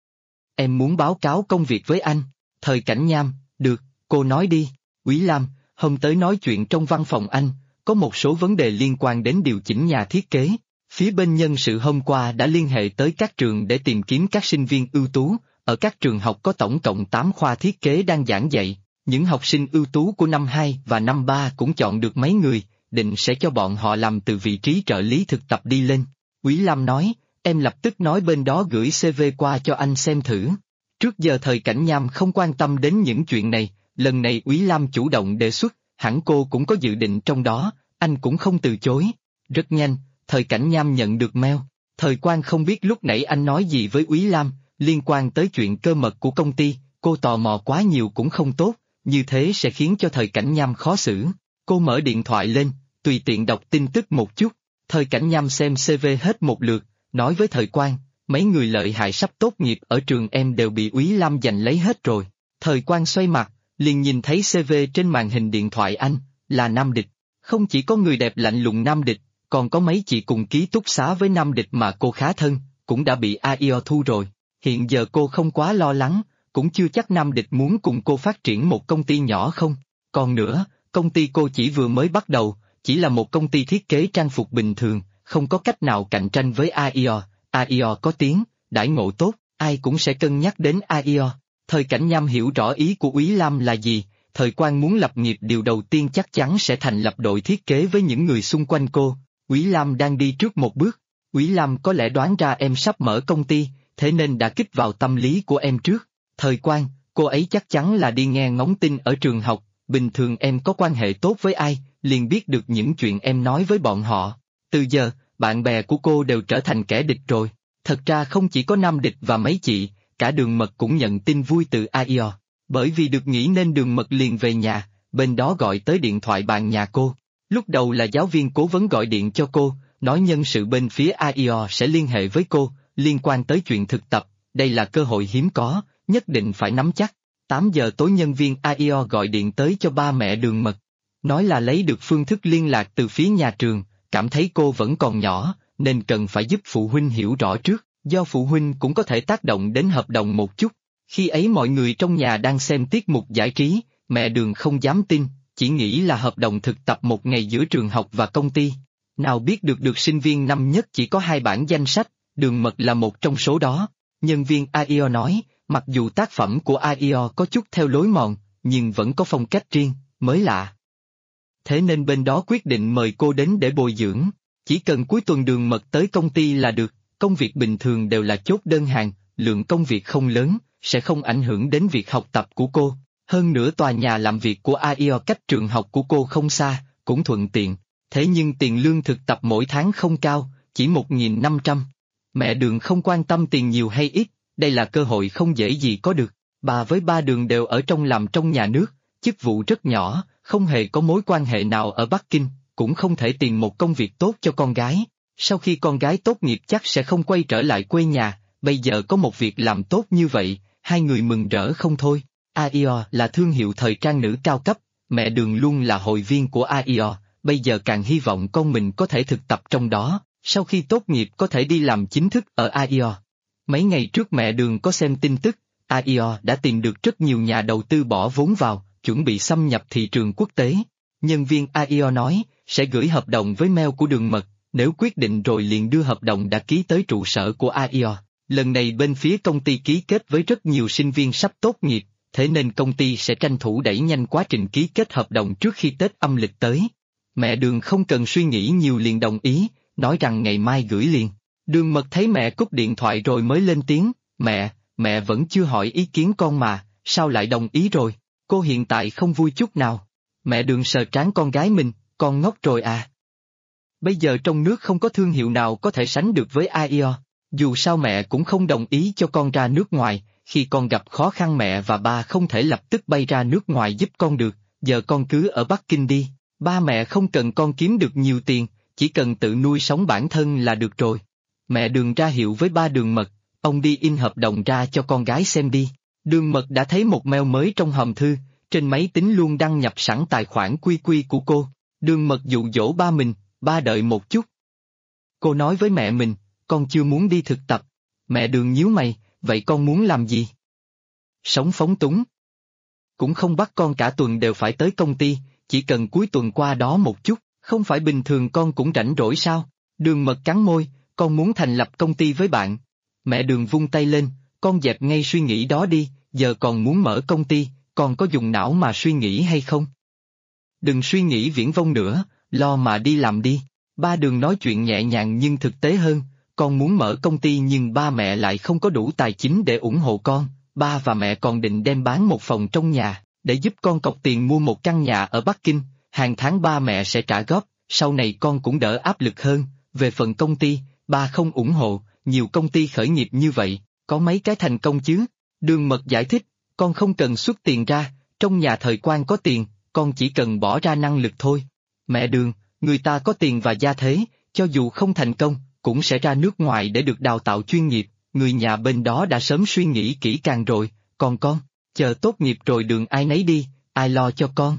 Em muốn báo cáo công việc với anh. Thời Cảnh Nham, được, cô nói đi. Úy Lam, hôm tới nói chuyện trong văn phòng anh, có một số vấn đề liên quan đến điều chỉnh nhà thiết kế. Phía bên nhân sự hôm qua đã liên hệ tới các trường để tìm kiếm các sinh viên ưu tú, ở các trường học có tổng cộng 8 khoa thiết kế đang giảng dạy. Những học sinh ưu tú của năm 2 và năm 3 cũng chọn được mấy người, định sẽ cho bọn họ làm từ vị trí trợ lý thực tập đi lên. Úy Lam nói, em lập tức nói bên đó gửi CV qua cho anh xem thử. Trước giờ Thời Cảnh Nham không quan tâm đến những chuyện này, lần này Úy Lam chủ động đề xuất, hẳn cô cũng có dự định trong đó, anh cũng không từ chối. Rất nhanh, Thời Cảnh Nham nhận được mail. Thời Quang không biết lúc nãy anh nói gì với Úy Lam, liên quan tới chuyện cơ mật của công ty, cô tò mò quá nhiều cũng không tốt, như thế sẽ khiến cho Thời Cảnh Nham khó xử. Cô mở điện thoại lên, tùy tiện đọc tin tức một chút. Thời Cảnh Nham xem CV hết một lượt, nói với Thời Quang, mấy người lợi hại sắp tốt nghiệp ở trường em đều bị Úy Lam giành lấy hết rồi. Thời Quang xoay mặt, liền nhìn thấy CV trên màn hình điện thoại anh, là Nam Địch. Không chỉ có người đẹp lạnh lùng Nam Địch, còn có mấy chị cùng ký túc xá với Nam Địch mà cô khá thân, cũng đã bị AIO thu rồi. Hiện giờ cô không quá lo lắng, cũng chưa chắc Nam Địch muốn cùng cô phát triển một công ty nhỏ không. Còn nữa, công ty cô chỉ vừa mới bắt đầu, chỉ là một công ty thiết kế trang phục bình thường, không có cách nào cạnh tranh với AIO. AIO có tiếng, đãi ngộ tốt, ai cũng sẽ cân nhắc đến AIO. Thời Cảnh Nham hiểu rõ ý của Úy Lam là gì, Thời Quang muốn lập nghiệp điều đầu tiên chắc chắn sẽ thành lập đội thiết kế với những người xung quanh cô. Úy Lam đang đi trước một bước. Úy Lam có lẽ đoán ra em sắp mở công ty, thế nên đã kích vào tâm lý của em trước. Thời Quang, cô ấy chắc chắn là đi nghe ngóng tin ở trường học, bình thường em có quan hệ tốt với ai, liền biết được những chuyện em nói với bọn họ. Từ giờ, bạn bè của cô đều trở thành kẻ địch rồi. Thật ra không chỉ có Nam Địch và mấy chị, cả Đường Mật cũng nhận tin vui từ AIO. Bởi vì được nghỉ nên Đường Mật liền về nhà, bên đó gọi tới điện thoại bạn nhà cô. Lúc đầu là giáo viên cố vấn gọi điện cho cô, nói nhân sự bên phía AIO sẽ liên hệ với cô, liên quan tới chuyện thực tập, đây là cơ hội hiếm có, nhất định phải nắm chắc. 8 giờ tối nhân viên AIO gọi điện tới cho ba mẹ Đường Mật. Nói là lấy được phương thức liên lạc từ phía nhà trường, cảm thấy cô vẫn còn nhỏ, nên cần phải giúp phụ huynh hiểu rõ trước, do phụ huynh cũng có thể tác động đến hợp đồng một chút. Khi ấy mọi người trong nhà đang xem tiết mục giải trí, mẹ Đường không dám tin, chỉ nghĩ là hợp đồng thực tập một ngày giữa trường học và công ty. Nào biết được sinh viên năm nhất chỉ có 2 bản danh sách, Đường Mật là một trong số đó. Nhân viên AIO nói, mặc dù tác phẩm của AIO có chút theo lối mòn, nhưng vẫn có phong cách riêng, mới lạ. Thế nên bên đó quyết định mời cô đến để bồi dưỡng. Chỉ cần cuối tuần Đường Mật tới công ty là được, công việc bình thường đều là chốt đơn hàng, lượng công việc không lớn, sẽ không ảnh hưởng đến việc học tập của cô. Hơn nữa tòa nhà làm việc của AIO cách trường học của cô không xa, cũng thuận tiện. Thế nhưng tiền lương thực tập mỗi tháng không cao, chỉ 1.500. Mẹ Đường không quan tâm tiền nhiều hay ít, đây là cơ hội không dễ gì có được. Bà với ba Đường đều ở trong làm trong nhà nước, chức vụ rất nhỏ, không hề có mối quan hệ nào ở Bắc Kinh, cũng không thể tìm một công việc tốt cho con gái. Sau khi con gái tốt nghiệp chắc sẽ không quay trở lại quê nhà, bây giờ có một việc làm tốt như vậy, hai người mừng rỡ không thôi. AIO là thương hiệu thời trang nữ cao cấp, mẹ Đường luôn là hội viên của AIO, bây giờ càng hy vọng con mình có thể thực tập trong đó, sau khi tốt nghiệp có thể đi làm chính thức ở AIO. Mấy ngày trước mẹ Đường có xem tin tức, AIO đã tìm được rất nhiều nhà đầu tư bỏ vốn vào, chuẩn bị xâm nhập thị trường quốc tế. Nhân viên AIO nói, sẽ gửi hợp đồng với mail của Đường Mật, nếu quyết định rồi liền đưa hợp đồng đã ký tới trụ sở của AIO. Lần này bên phía công ty ký kết với rất nhiều sinh viên sắp tốt nghiệp, thế nên công ty sẽ tranh thủ đẩy nhanh quá trình ký kết hợp đồng trước khi Tết âm lịch tới. Mẹ Đường không cần suy nghĩ nhiều liền đồng ý, nói rằng ngày mai gửi liền. Đường Mật thấy mẹ cúp điện thoại rồi mới lên tiếng, mẹ vẫn chưa hỏi ý kiến con mà, sao lại đồng ý rồi? Cô hiện tại không vui chút nào. Mẹ Đường sờ trán con gái mình, con ngốc rồi à? Bây giờ trong nước không có thương hiệu nào có thể sánh được với AIO. Dù sao mẹ cũng không đồng ý cho con ra nước ngoài, khi con gặp khó khăn mẹ và ba không thể lập tức bay ra nước ngoài giúp con được, giờ con cứ ở Bắc Kinh đi, ba mẹ không cần con kiếm được nhiều tiền, chỉ cần tự nuôi sống bản thân là được rồi. Mẹ Đường ra hiệu với ba Đường Mật, ông đi in hợp đồng ra cho con gái xem đi. Đường Mật đã thấy một mail mới trong hòm thư, trên máy tính luôn đăng nhập sẵn tài khoản QQ của cô. Đường Mật dụ dỗ ba mình, ba đợi một chút. Cô nói với mẹ mình, con chưa muốn đi thực tập. Mẹ Đường nhíu mày, vậy con muốn làm gì? Sống phóng túng. Cũng không bắt con cả tuần đều phải tới công ty, chỉ cần cuối tuần qua đó một chút, không phải bình thường con cũng rảnh rỗi sao? Đường Mật cắn môi, con muốn thành lập công ty với bạn. Mẹ Đường vung tay lên, con dẹp ngay suy nghĩ đó đi, giờ còn muốn mở công ty, con có dùng não mà suy nghĩ hay không? Đừng suy nghĩ viển vông nữa, lo mà đi làm đi. Ba Đường nói chuyện nhẹ nhàng nhưng thực tế hơn, con muốn mở công ty nhưng ba mẹ lại không có đủ tài chính để ủng hộ con, ba và mẹ còn định đem bán một phòng trong nhà, để giúp con cọc tiền mua một căn nhà ở Bắc Kinh, hàng tháng ba mẹ sẽ trả góp, sau này con cũng đỡ áp lực hơn, về phần công ty, ba không ủng hộ, nhiều công ty khởi nghiệp như vậy, có mấy cái thành công chứ? Đường Mật giải thích, con không cần xuất tiền ra, trong nhà thời quan có tiền, con chỉ cần bỏ ra năng lực thôi. Mẹ Đường, người ta có tiền và gia thế, cho dù không thành công, cũng sẽ ra nước ngoài để được đào tạo chuyên nghiệp, người nhà bên đó đã sớm suy nghĩ kỹ càng rồi, còn con, chờ tốt nghiệp rồi đường ai nấy đi, ai lo cho con.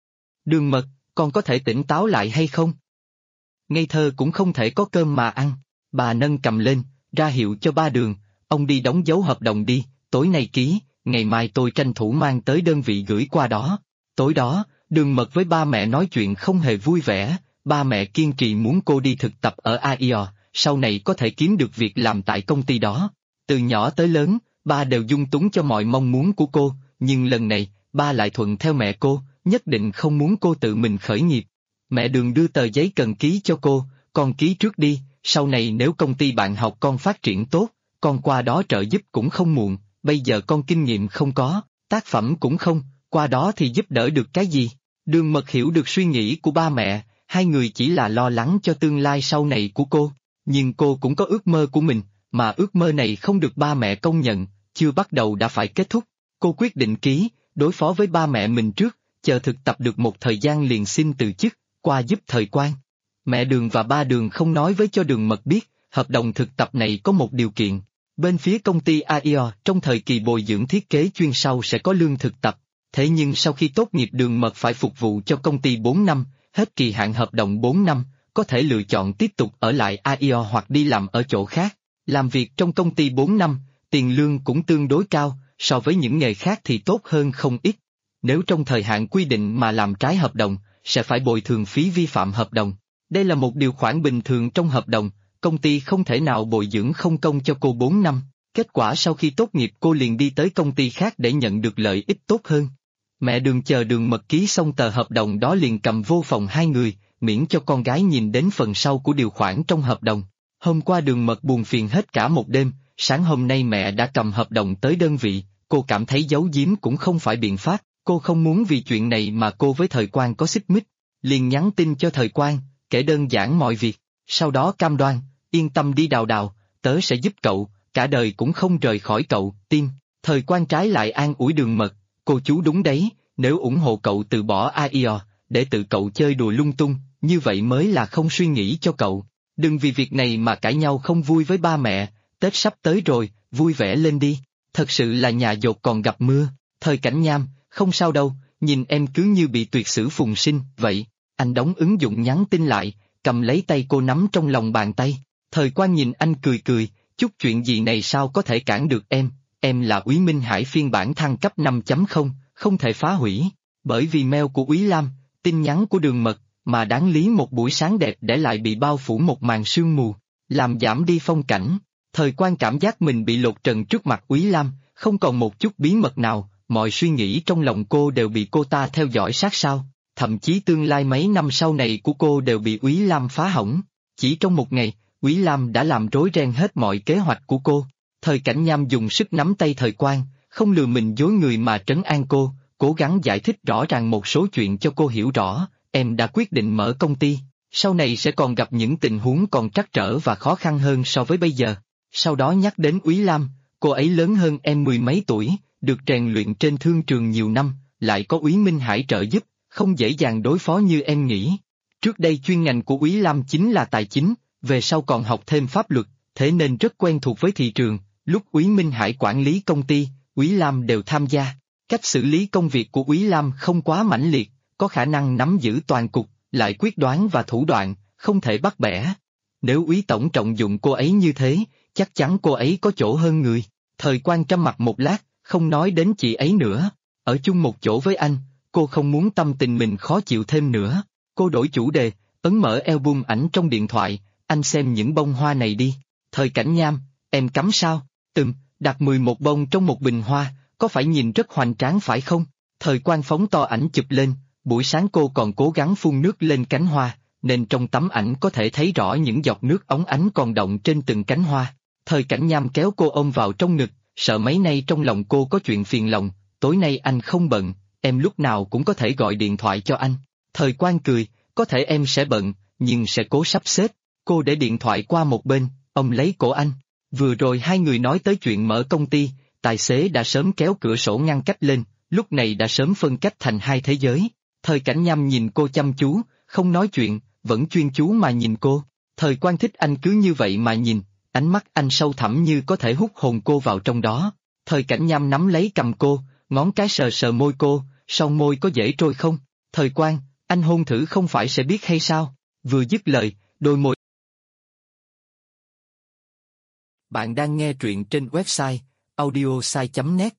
Đường Mật, con có thể tỉnh táo lại hay không? Ngây thơ cũng không thể có cơm mà ăn. Bà nâng cầm lên, ra hiệu cho ba Đường, ông đi đóng dấu hợp đồng đi, tối nay ký, ngày mai tôi tranh thủ mang tới đơn vị gửi qua đó. Tối đó, Đường Mật với ba mẹ nói chuyện không hề vui vẻ, ba mẹ kiên trì muốn cô đi thực tập ở AIO, sau này có thể kiếm được việc làm tại công ty đó. Từ nhỏ tới lớn, ba đều dung túng cho mọi mong muốn của cô, nhưng lần này, ba lại thuận theo mẹ cô, nhất định không muốn cô tự mình khởi nghiệp. Mẹ Đường đưa tờ giấy cần ký cho cô, con ký trước đi, sau này nếu công ty bạn học con phát triển tốt, con qua đó trợ giúp cũng không muộn, bây giờ con kinh nghiệm không có, tác phẩm cũng không, qua đó thì giúp đỡ được cái gì. Đường Mật hiểu được suy nghĩ của ba mẹ, hai người chỉ là lo lắng cho tương lai sau này của cô, nhưng cô cũng có ước mơ của mình, mà ước mơ này không được ba mẹ công nhận, chưa bắt đầu đã phải kết thúc. Cô quyết định ký, đối phó với ba mẹ mình trước, chờ thực tập được một thời gian liền xin từ chức, qua giúp thời quan. Mẹ Đường và ba Đường không nói với cho Đường Mật biết, hợp đồng thực tập này có một điều kiện. Bên phía công ty AIO trong thời kỳ bồi dưỡng thiết kế chuyên sâu sẽ có lương thực tập, thế nhưng sau khi tốt nghiệp Đường Mật phải phục vụ cho công ty 4 năm, hết kỳ hạn hợp đồng 4 năm, có thể lựa chọn tiếp tục ở lại AIO hoặc đi làm ở chỗ khác. Làm việc trong công ty 4 năm, tiền lương cũng tương đối cao, so với những nghề khác thì tốt hơn không ít. Nếu trong thời hạn quy định mà làm trái hợp đồng, sẽ phải bồi thường phí vi phạm hợp đồng. Đây là một điều khoản bình thường trong hợp đồng, công ty không thể nào bồi dưỡng không công cho cô 4 năm. Kết quả sau khi tốt nghiệp cô liền đi tới công ty khác để nhận được lợi ích tốt hơn. Mẹ Đường chờ Đường Mật ký xong tờ hợp đồng đó liền cầm vô phòng hai người, miễn cho con gái nhìn đến phần sau của điều khoản trong hợp đồng. Hôm qua Đường Mật buồn phiền hết cả một đêm, sáng hôm nay mẹ đã cầm hợp đồng tới đơn vị, cô cảm thấy giấu giếm cũng không phải biện pháp, cô không muốn vì chuyện này mà cô với Thời Quang có xích mích. Liền nhắn tin cho Thời Quang, kể đơn giản mọi việc, sau đó cam đoan, yên tâm đi Đào Đào, tớ sẽ giúp cậu, cả đời cũng không rời khỏi cậu, tin. Thời Quang trái lại an ủi Đường Mật, cô chú đúng đấy, nếu ủng hộ cậu từ bỏ AIO, để tự cậu chơi đùa lung tung, như vậy mới là không suy nghĩ cho cậu. Đừng vì việc này mà cãi nhau không vui với ba mẹ, Tết sắp tới rồi, vui vẻ lên đi, thật sự là nhà dột còn gặp mưa. Thời Cảnh Nham, không sao đâu, nhìn em cứ như bị tuyệt sử phùng sinh, vậy. Anh đóng ứng dụng nhắn tin lại, cầm lấy tay cô nắm trong lòng bàn tay. Thời Quang nhìn anh cười cười, chút chuyện gì này sao có thể cản được em là Úy Minh Hải phiên bản thăng cấp 5.0, không thể phá hủy. Bởi vì mail của Úy Lam, tin nhắn của Đường Mật, mà đáng lý một buổi sáng đẹp để lại bị bao phủ một màn sương mù, làm giảm đi phong cảnh. Thời Quang cảm giác mình bị lột trần trước mặt Úy Lam, không còn một chút bí mật nào, mọi suy nghĩ trong lòng cô đều bị cô ta theo dõi sát sao, thậm chí tương lai mấy năm sau này của cô đều bị Úy Lam phá hỏng. Chỉ trong một ngày, Úy Lam đã làm rối ren hết mọi kế hoạch của cô. Thời Cảnh Nham dùng sức nắm tay Thời Quang, không lừa mình dối người mà trấn an cô, cố gắng giải thích rõ ràng một số chuyện cho cô hiểu rõ. Em đã quyết định mở công ty, sau này sẽ còn gặp những tình huống còn trắc trở và khó khăn hơn so với bây giờ. Sau đó nhắc đến Úy Lam, cô ấy lớn hơn em mười mấy tuổi, được rèn luyện trên thương trường nhiều năm, lại có Úy Minh Hải trợ giúp, không dễ dàng đối phó như em nghĩ. Trước đây chuyên ngành của Úy Lam chính là tài chính, về sau còn học thêm pháp luật, thế nên rất quen thuộc với thị trường. Lúc Úy Minh Hải quản lý công ty, Úy Lam đều tham gia. Cách xử lý công việc của Úy Lam không quá mãnh liệt, có khả năng nắm giữ toàn cục, lại quyết đoán và thủ đoạn, không thể bắt bẻ. Nếu Úy tổng trọng dụng cô ấy như thế, chắc chắn cô ấy có chỗ hơn người. Thời Quang trầm mặc một lát, không nói đến chị ấy nữa. Ở chung một chỗ với anh, cô không muốn tâm tình mình khó chịu thêm nữa. Cô đổi chủ đề, ấn mở album ảnh trong điện thoại, anh xem những bông hoa này đi. Thời Cảnh Nham, em cắm sao? Đặt 11 bông trong một bình hoa, có phải nhìn rất hoành tráng phải không? Thời Quang phóng to ảnh chụp lên, buổi sáng cô còn cố gắng phun nước lên cánh hoa, nên trong tấm ảnh có thể thấy rõ những giọt nước óng ánh còn động trên từng cánh hoa. Thời Cảnh Nham kéo cô ôm vào trong ngực, sợ mấy nay trong lòng cô có chuyện phiền lòng, tối nay anh không bận, em lúc nào cũng có thể gọi điện thoại cho anh. Thời Quang cười, có thể em sẽ bận, nhưng sẽ cố sắp xếp. Cô để điện thoại qua một bên, ông lấy cổ anh. Vừa rồi hai người nói tới chuyện mở công ty, tài xế đã sớm kéo cửa sổ ngăn cách lên, lúc này đã sớm phân cách thành hai thế giới. Thời Cảnh Nham nhìn cô chăm chú, không nói chuyện, vẫn chuyên chú mà nhìn cô. Thời Quang thích anh cứ như vậy mà nhìn, ánh mắt anh sâu thẳm như có thể hút hồn cô vào trong đó. Thời Cảnh Nham nắm lấy cầm cô, ngón cái sờ sờ môi cô, son môi có dễ trôi không? Thời Quang, anh hôn thử không phải sẽ biết hay sao? Vừa dứt lời, đôi môi. Bạn đang nghe truyện trên website audiosai.net.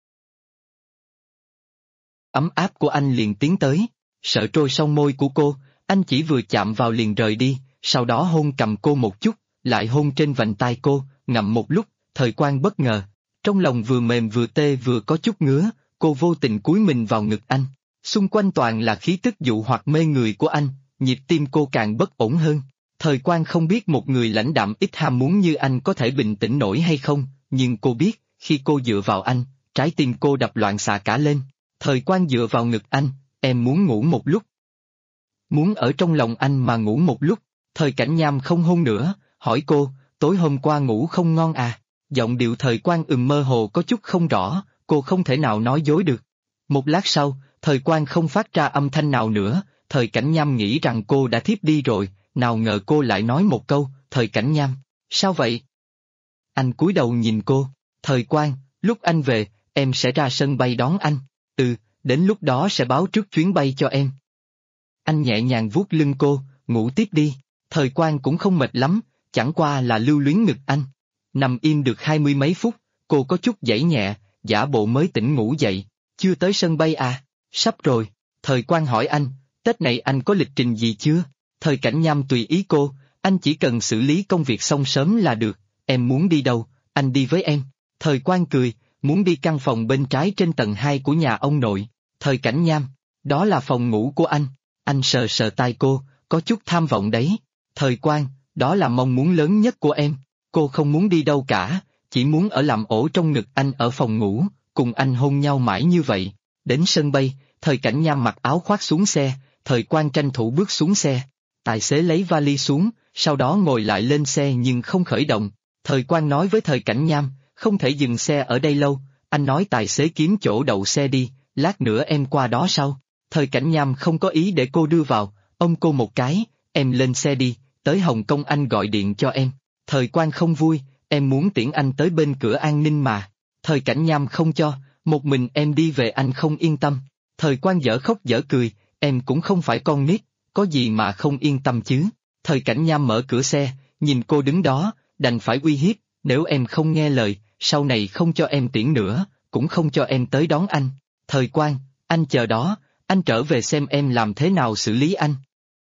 Ấm áp của anh liền tiến tới, sợ trôi son môi của cô, anh chỉ vừa chạm vào liền rời đi, sau đó hôn cầm cô một chút, lại hôn trên vành tai cô, ngậm một lúc. Thời Quang bất ngờ, trong lòng vừa mềm vừa tê vừa có chút ngứa, cô vô tình cúi mình vào ngực anh, xung quanh toàn là khí tức dụ hoặc mê người của anh, nhịp tim cô càng bất ổn hơn. Thời Quang không biết một người lãnh đạm ít ham muốn như anh có thể bình tĩnh nổi hay không, nhưng cô biết, khi cô dựa vào anh, trái tim cô đập loạn xạ cả lên. Thời Quang dựa vào ngực anh, em muốn ngủ một lúc. Muốn ở trong lòng anh mà ngủ một lúc. Thời Cảnh Nham không hôn nữa, hỏi cô, tối hôm qua ngủ không ngon à? Giọng điệu Thời Quang mơ hồ có chút không rõ, cô không thể nào nói dối được. Một lát sau, Thời Quang không phát ra âm thanh nào nữa, Thời Cảnh Nham nghĩ rằng cô đã thiếp đi rồi, nào ngờ cô lại nói một câu, Thời Cảnh Nham, sao vậy? Anh cúi đầu nhìn cô, Thời Quang, lúc anh về, em sẽ ra sân bay đón anh, đến lúc đó sẽ báo trước chuyến bay cho em. Anh nhẹ nhàng vuốt lưng cô, ngủ tiếp đi. Thời Quang cũng không mệt lắm, chẳng qua là lưu luyến ngực anh. Nằm im được 20 mấy phút, cô có chút giãy nhẹ, giả bộ mới tỉnh ngủ dậy. Chưa tới sân bay à? Sắp rồi. Thời Quang hỏi anh, Tết này anh có lịch trình gì chưa? Thời Cảnh Nham tùy ý cô, anh chỉ cần xử lý công việc xong sớm là được. Em muốn đi đâu, anh đi với em. Thời Quang cười, muốn đi căn phòng bên trái trên tầng 2 của nhà ông nội. Thời Cảnh Nham, đó là phòng ngủ của anh. Anh sờ sờ tai cô, có chút tham vọng đấy. Thời Quang, đó là mong muốn lớn nhất của em. Cô không muốn đi đâu cả, chỉ muốn ở làm ổ trong ngực anh ở phòng ngủ, cùng anh hôn nhau mãi như vậy. Đến sân bay, Thời Cảnh Nham mặc áo khoác xuống xe, Thời Quang tranh thủ bước xuống xe. Tài xế lấy vali xuống, sau đó ngồi lại lên xe nhưng không khởi động. Thời Quang nói với Thời Cảnh Nham, không thể dừng xe ở đây lâu, anh nói tài xế kiếm chỗ đậu xe đi, lát nữa em qua đó sau. Thời Cảnh Nham không có ý để cô đưa vào, ôm cô một cái, em lên xe đi, tới Hồng Kông anh gọi điện cho em. Thời Quang không vui, em muốn tiễn anh tới bên cửa an ninh mà. Thời Cảnh Nham không cho, một mình em đi về anh không yên tâm. Thời Quang dở khóc dở cười, em cũng không phải con nít, có gì mà không yên tâm chứ. Thời Cảnh Nham mở cửa xe, nhìn cô đứng đó, đành phải uy hiếp, nếu em không nghe lời, sau này không cho em tiễn nữa, cũng không cho em tới đón anh. Thời Quang, anh chờ đó, anh trở về xem em làm thế nào xử lý anh.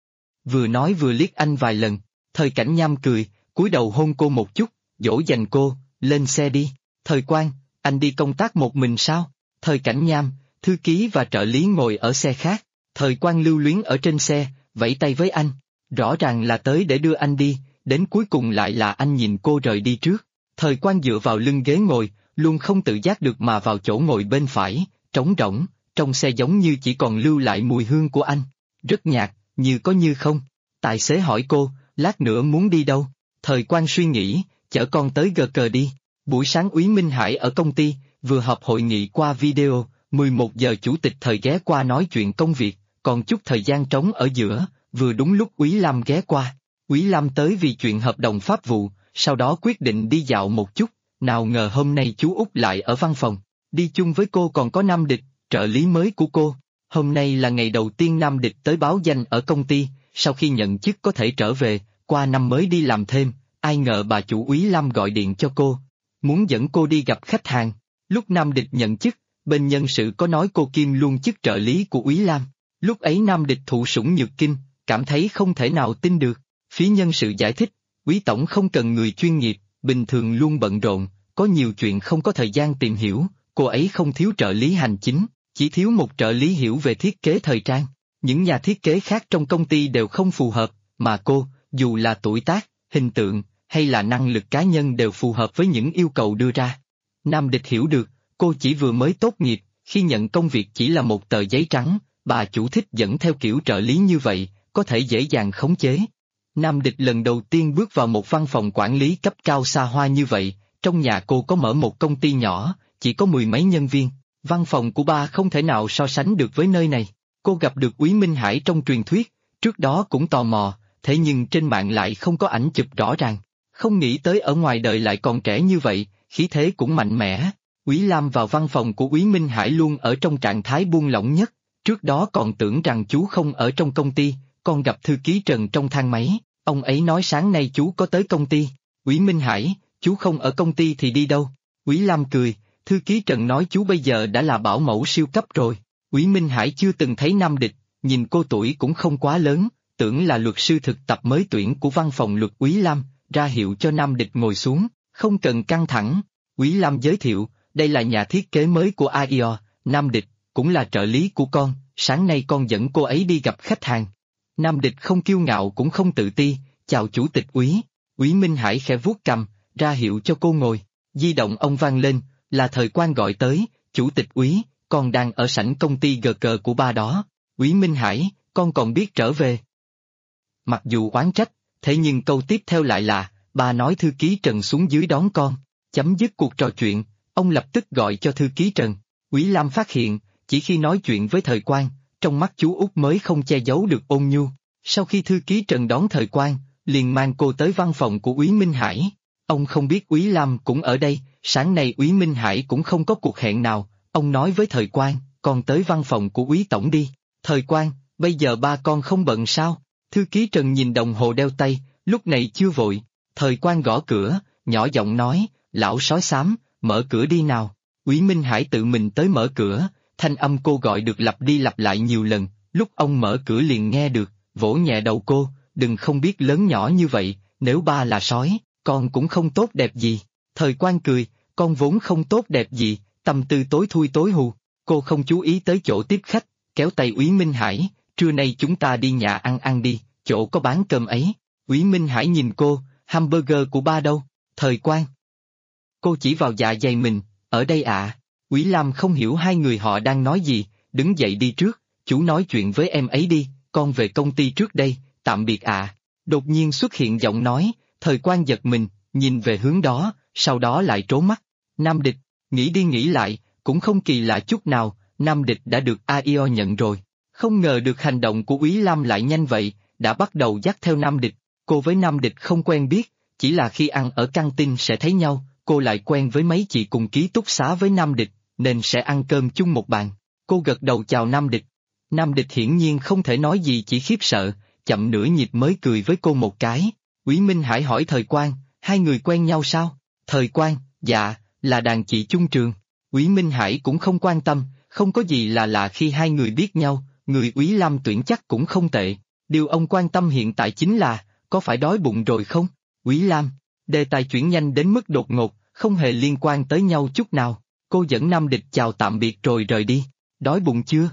Vừa nói vừa liếc anh vài lần, Thời Cảnh Nham cười, cúi đầu hôn cô một chút, dỗ dành cô, lên xe đi. Thời Quang, anh đi công tác một mình sao? Thời Cảnh Nham, thư ký và trợ lý ngồi ở xe khác, Thời Quang lưu luyến ở trên xe, vẫy tay với anh. Rõ ràng là tới để đưa anh đi, đến cuối cùng lại là anh nhìn cô rời đi trước. Thời Quang dựa vào lưng ghế ngồi, luôn không tự giác được mà vào chỗ ngồi bên phải, trống rỗng, trong xe giống như chỉ còn lưu lại mùi hương của anh. Rất nhạt, như có như không. Tài xế hỏi cô, lát nữa muốn đi đâu? Thời Quang suy nghĩ, chở con tới GK đi. Buổi sáng Úy Minh Hải ở công ty, vừa họp hội nghị qua video, 11 giờ chủ tịch Thời ghé qua nói chuyện công việc, còn chút thời gian trống ở giữa, vừa đúng lúc Úy Lam ghé qua. Úy Lam tới vì chuyện hợp đồng pháp vụ, sau đó quyết định đi dạo một chút, nào ngờ hôm nay chú Út lại ở văn phòng. Đi chung với cô còn có Nam Địch, trợ lý mới của cô. Hôm nay là ngày đầu tiên Nam Địch tới báo danh ở công ty, sau khi nhận chức có thể trở về, qua năm mới đi làm thêm, ai ngờ bà chủ Úy Lam gọi điện cho cô, muốn dẫn cô đi gặp khách hàng. Lúc Nam Địch nhận chức, bên nhân sự có nói cô kiêm luôn chức trợ lý của Úy Lam. Lúc ấy Nam Địch thụ sủng nhược kinh, cảm thấy không thể nào tin được. Phía nhân sự giải thích, Úy Tổng không cần người chuyên nghiệp, bình thường luôn bận rộn, có nhiều chuyện không có thời gian tìm hiểu, cô ấy không thiếu trợ lý hành chính, chỉ thiếu một trợ lý hiểu về thiết kế thời trang. Những nhà thiết kế khác trong công ty đều không phù hợp, mà cô, dù là tuổi tác, hình tượng, hay là năng lực cá nhân đều phù hợp với những yêu cầu đưa ra. Nam Địch hiểu được, cô chỉ vừa mới tốt nghiệp, khi nhận công việc chỉ là một tờ giấy trắng, bà chủ thích dẫn theo kiểu trợ lý như vậy, có thể dễ dàng khống chế. Nam Địch lần đầu tiên bước vào một văn phòng quản lý cấp cao xa hoa như vậy, trong nhà cô có mở một công ty nhỏ, chỉ có 10 mấy nhân viên, văn phòng của ba không thể nào so sánh được với nơi này. Cô gặp được Úy Minh Hải trong truyền thuyết, trước đó cũng tò mò, thế nhưng trên mạng lại không có ảnh chụp rõ ràng. Không nghĩ tới ở ngoài đời lại còn trẻ như vậy, khí thế cũng mạnh mẽ. Úy Lam vào văn phòng của Úy Minh Hải luôn ở trong trạng thái buông lỏng nhất, trước đó còn tưởng rằng chú không ở trong công ty, còn gặp thư ký Trần trong thang máy, ông ấy nói sáng nay chú có tới công ty. Úy Minh Hải, chú không ở công ty thì đi đâu? Úy Lam cười, thư ký Trần nói chú bây giờ đã là bảo mẫu siêu cấp rồi. Úy Minh Hải chưa từng thấy Nam Địch, nhìn cô tuổi cũng không quá lớn, tưởng là luật sư thực tập mới tuyển của văn phòng luật Úy Lam, ra hiệu cho Nam Địch ngồi xuống, không cần căng thẳng. Úy Lam giới thiệu, đây là nhà thiết kế mới của AIO, Nam Địch, cũng là trợ lý của con, sáng nay con dẫn cô ấy đi gặp khách hàng. Nam Địch không kiêu ngạo cũng không tự ti, chào chủ tịch Úy. Úy Minh Hải khẽ vuốt cằm, ra hiệu cho cô ngồi, di động ông vang lên, là Thời Quang gọi tới, chủ tịch Úy, con đang ở sảnh công ty GK của ba đó. Úy Minh Hải, con còn biết trở về. Mặc dù oán trách, thế nhưng câu tiếp theo lại là, ba nói thư ký Trần xuống dưới đón con. Chấm dứt cuộc trò chuyện, ông lập tức gọi cho thư ký Trần. Úy Lam phát hiện, chỉ khi nói chuyện với Thời Quang, trong mắt chú Út mới không che giấu được ôn nhu. Sau khi thư ký Trần đón Thời Quang, liền mang cô tới văn phòng của Úy Minh Hải. Ông không biết Úy Lam cũng ở đây, sáng nay Úy Minh Hải cũng không có cuộc hẹn nào, ông nói với Thời Quang, con tới văn phòng của Úy Tổng đi. Thời Quang, bây giờ ba con không bận sao? Thư ký Trần nhìn đồng hồ đeo tay, lúc này chưa vội. Thời Quang gõ cửa, nhỏ giọng nói, lão sói xám, mở cửa đi nào. Úy Minh Hải tự mình tới mở cửa, thanh âm cô gọi được lặp đi lặp lại nhiều lần, lúc ông mở cửa liền nghe được, vỗ nhẹ đầu cô, đừng không biết lớn nhỏ như vậy, nếu ba là sói, con cũng không tốt đẹp gì. Thời Quang cười, con vốn không tốt đẹp gì, tâm tư tối thui tối hù. Cô không chú ý tới chỗ tiếp khách, kéo tay Úy Minh Hải, trưa nay chúng ta đi nhà ăn ăn đi, chỗ có bán cơm ấy. Úy Minh Hải nhìn cô, hamburger của ba đâu? Thời Quang. Cô chỉ vào dạ dày mình, ở đây ạ. Úy Lam không hiểu hai người họ đang nói gì, đứng dậy đi trước, chú nói chuyện với em ấy đi, con về công ty trước đây, tạm biệt ạ. Đột nhiên xuất hiện giọng nói, Thời Quang giật mình, nhìn về hướng đó, sau đó lại trố mắt. Nam Địch, nghĩ đi nghĩ lại, cũng không kỳ lạ chút nào, Nam Địch đã được AIO nhận rồi. Không ngờ được hành động của Úy Lam lại nhanh vậy, đã bắt đầu dắt theo Nam Địch. Cô với Nam Địch không quen biết, chỉ là khi ăn ở căng tin sẽ thấy nhau, cô lại quen với mấy chị cùng ký túc xá với Nam Địch, nên sẽ ăn cơm chung một bàn. Cô gật đầu chào Nam Địch. Nam Địch hiển nhiên không thể nói gì, chỉ khiếp sợ, chậm nửa nhịp mới cười với cô một cái. Úy Minh Hải hỏi Thời Quang, hai người quen nhau sao? Thời Quang, dạ, là đàn chị chung trường. Úy Minh Hải cũng không quan tâm, không có gì là lạ khi hai người biết nhau, người Úy Lam tuyển chắc cũng không tệ. Điều ông quan tâm hiện tại chính là, có phải đói bụng rồi không? Úy Lam, đề tài chuyển nhanh đến mức đột ngột, không hề liên quan tới nhau chút nào. Cô dẫn Nam Địch chào tạm biệt rồi rời đi. Đói bụng chưa?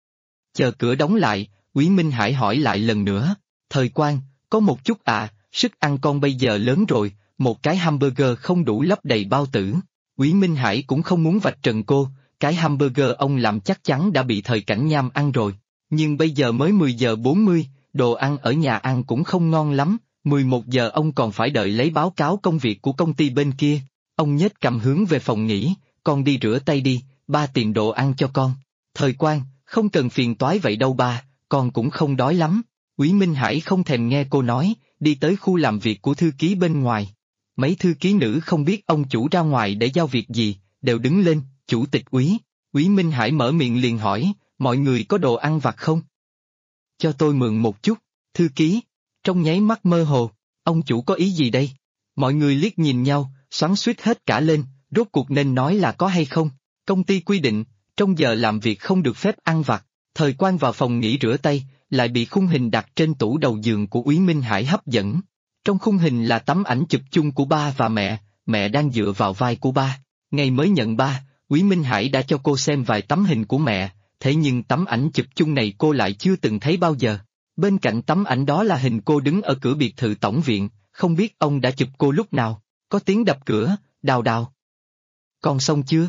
Chờ cửa đóng lại, Úy Minh Hải hỏi lại lần nữa. Thời Quang, có một chút sức ăn con bây giờ lớn rồi, một cái hamburger không đủ lấp đầy bao tử. Úy Minh Hải cũng không muốn vạch trần cô, cái hamburger ông làm chắc chắn đã bị Thời Cảnh Nham ăn rồi. Nhưng bây giờ mới 10 giờ 40, đồ ăn ở nhà ăn cũng không ngon lắm, 11 giờ ông còn phải đợi lấy báo cáo công việc của công ty bên kia. Ông nhếch cằm hướng về phòng nghỉ, con đi rửa tay đi, ba tìm đồ ăn cho con. Thời Quang, không cần phiền toái vậy đâu ba, con cũng không đói lắm. Úy Minh Hải không thèm nghe cô nói, đi tới khu làm việc của thư ký bên ngoài. Mấy thư ký nữ không biết ông chủ ra ngoài để giao việc gì, đều đứng lên, chủ tịch Úy. Úy Minh Hải mở miệng liền hỏi, mọi người có đồ ăn vặt không? Cho tôi mượn một chút, thư ký. Trong nháy mắt mơ hồ, ông chủ có ý gì đây? Mọi người liếc nhìn nhau, xoắn xuýt hết cả lên, rốt cuộc nên nói là có hay không? Công ty quy định, trong giờ làm việc không được phép ăn vặt. Thời Quang vào phòng nghỉ rửa tay, lại bị khung hình đặt trên tủ đầu giường của Úy Minh Hải hấp dẫn. Trong khung hình là tấm ảnh chụp chung của ba và mẹ đang dựa vào vai của ba. Ngày mới nhận ba, Úy Minh Hải đã cho cô xem vài tấm hình của mẹ, thế nhưng tấm ảnh chụp chung này cô lại chưa từng thấy bao giờ. Bên cạnh tấm ảnh đó là hình cô đứng ở cửa biệt thự tổng viện, không biết ông đã chụp cô lúc nào. Có tiếng đập cửa, Đào Đào. Con xong chưa?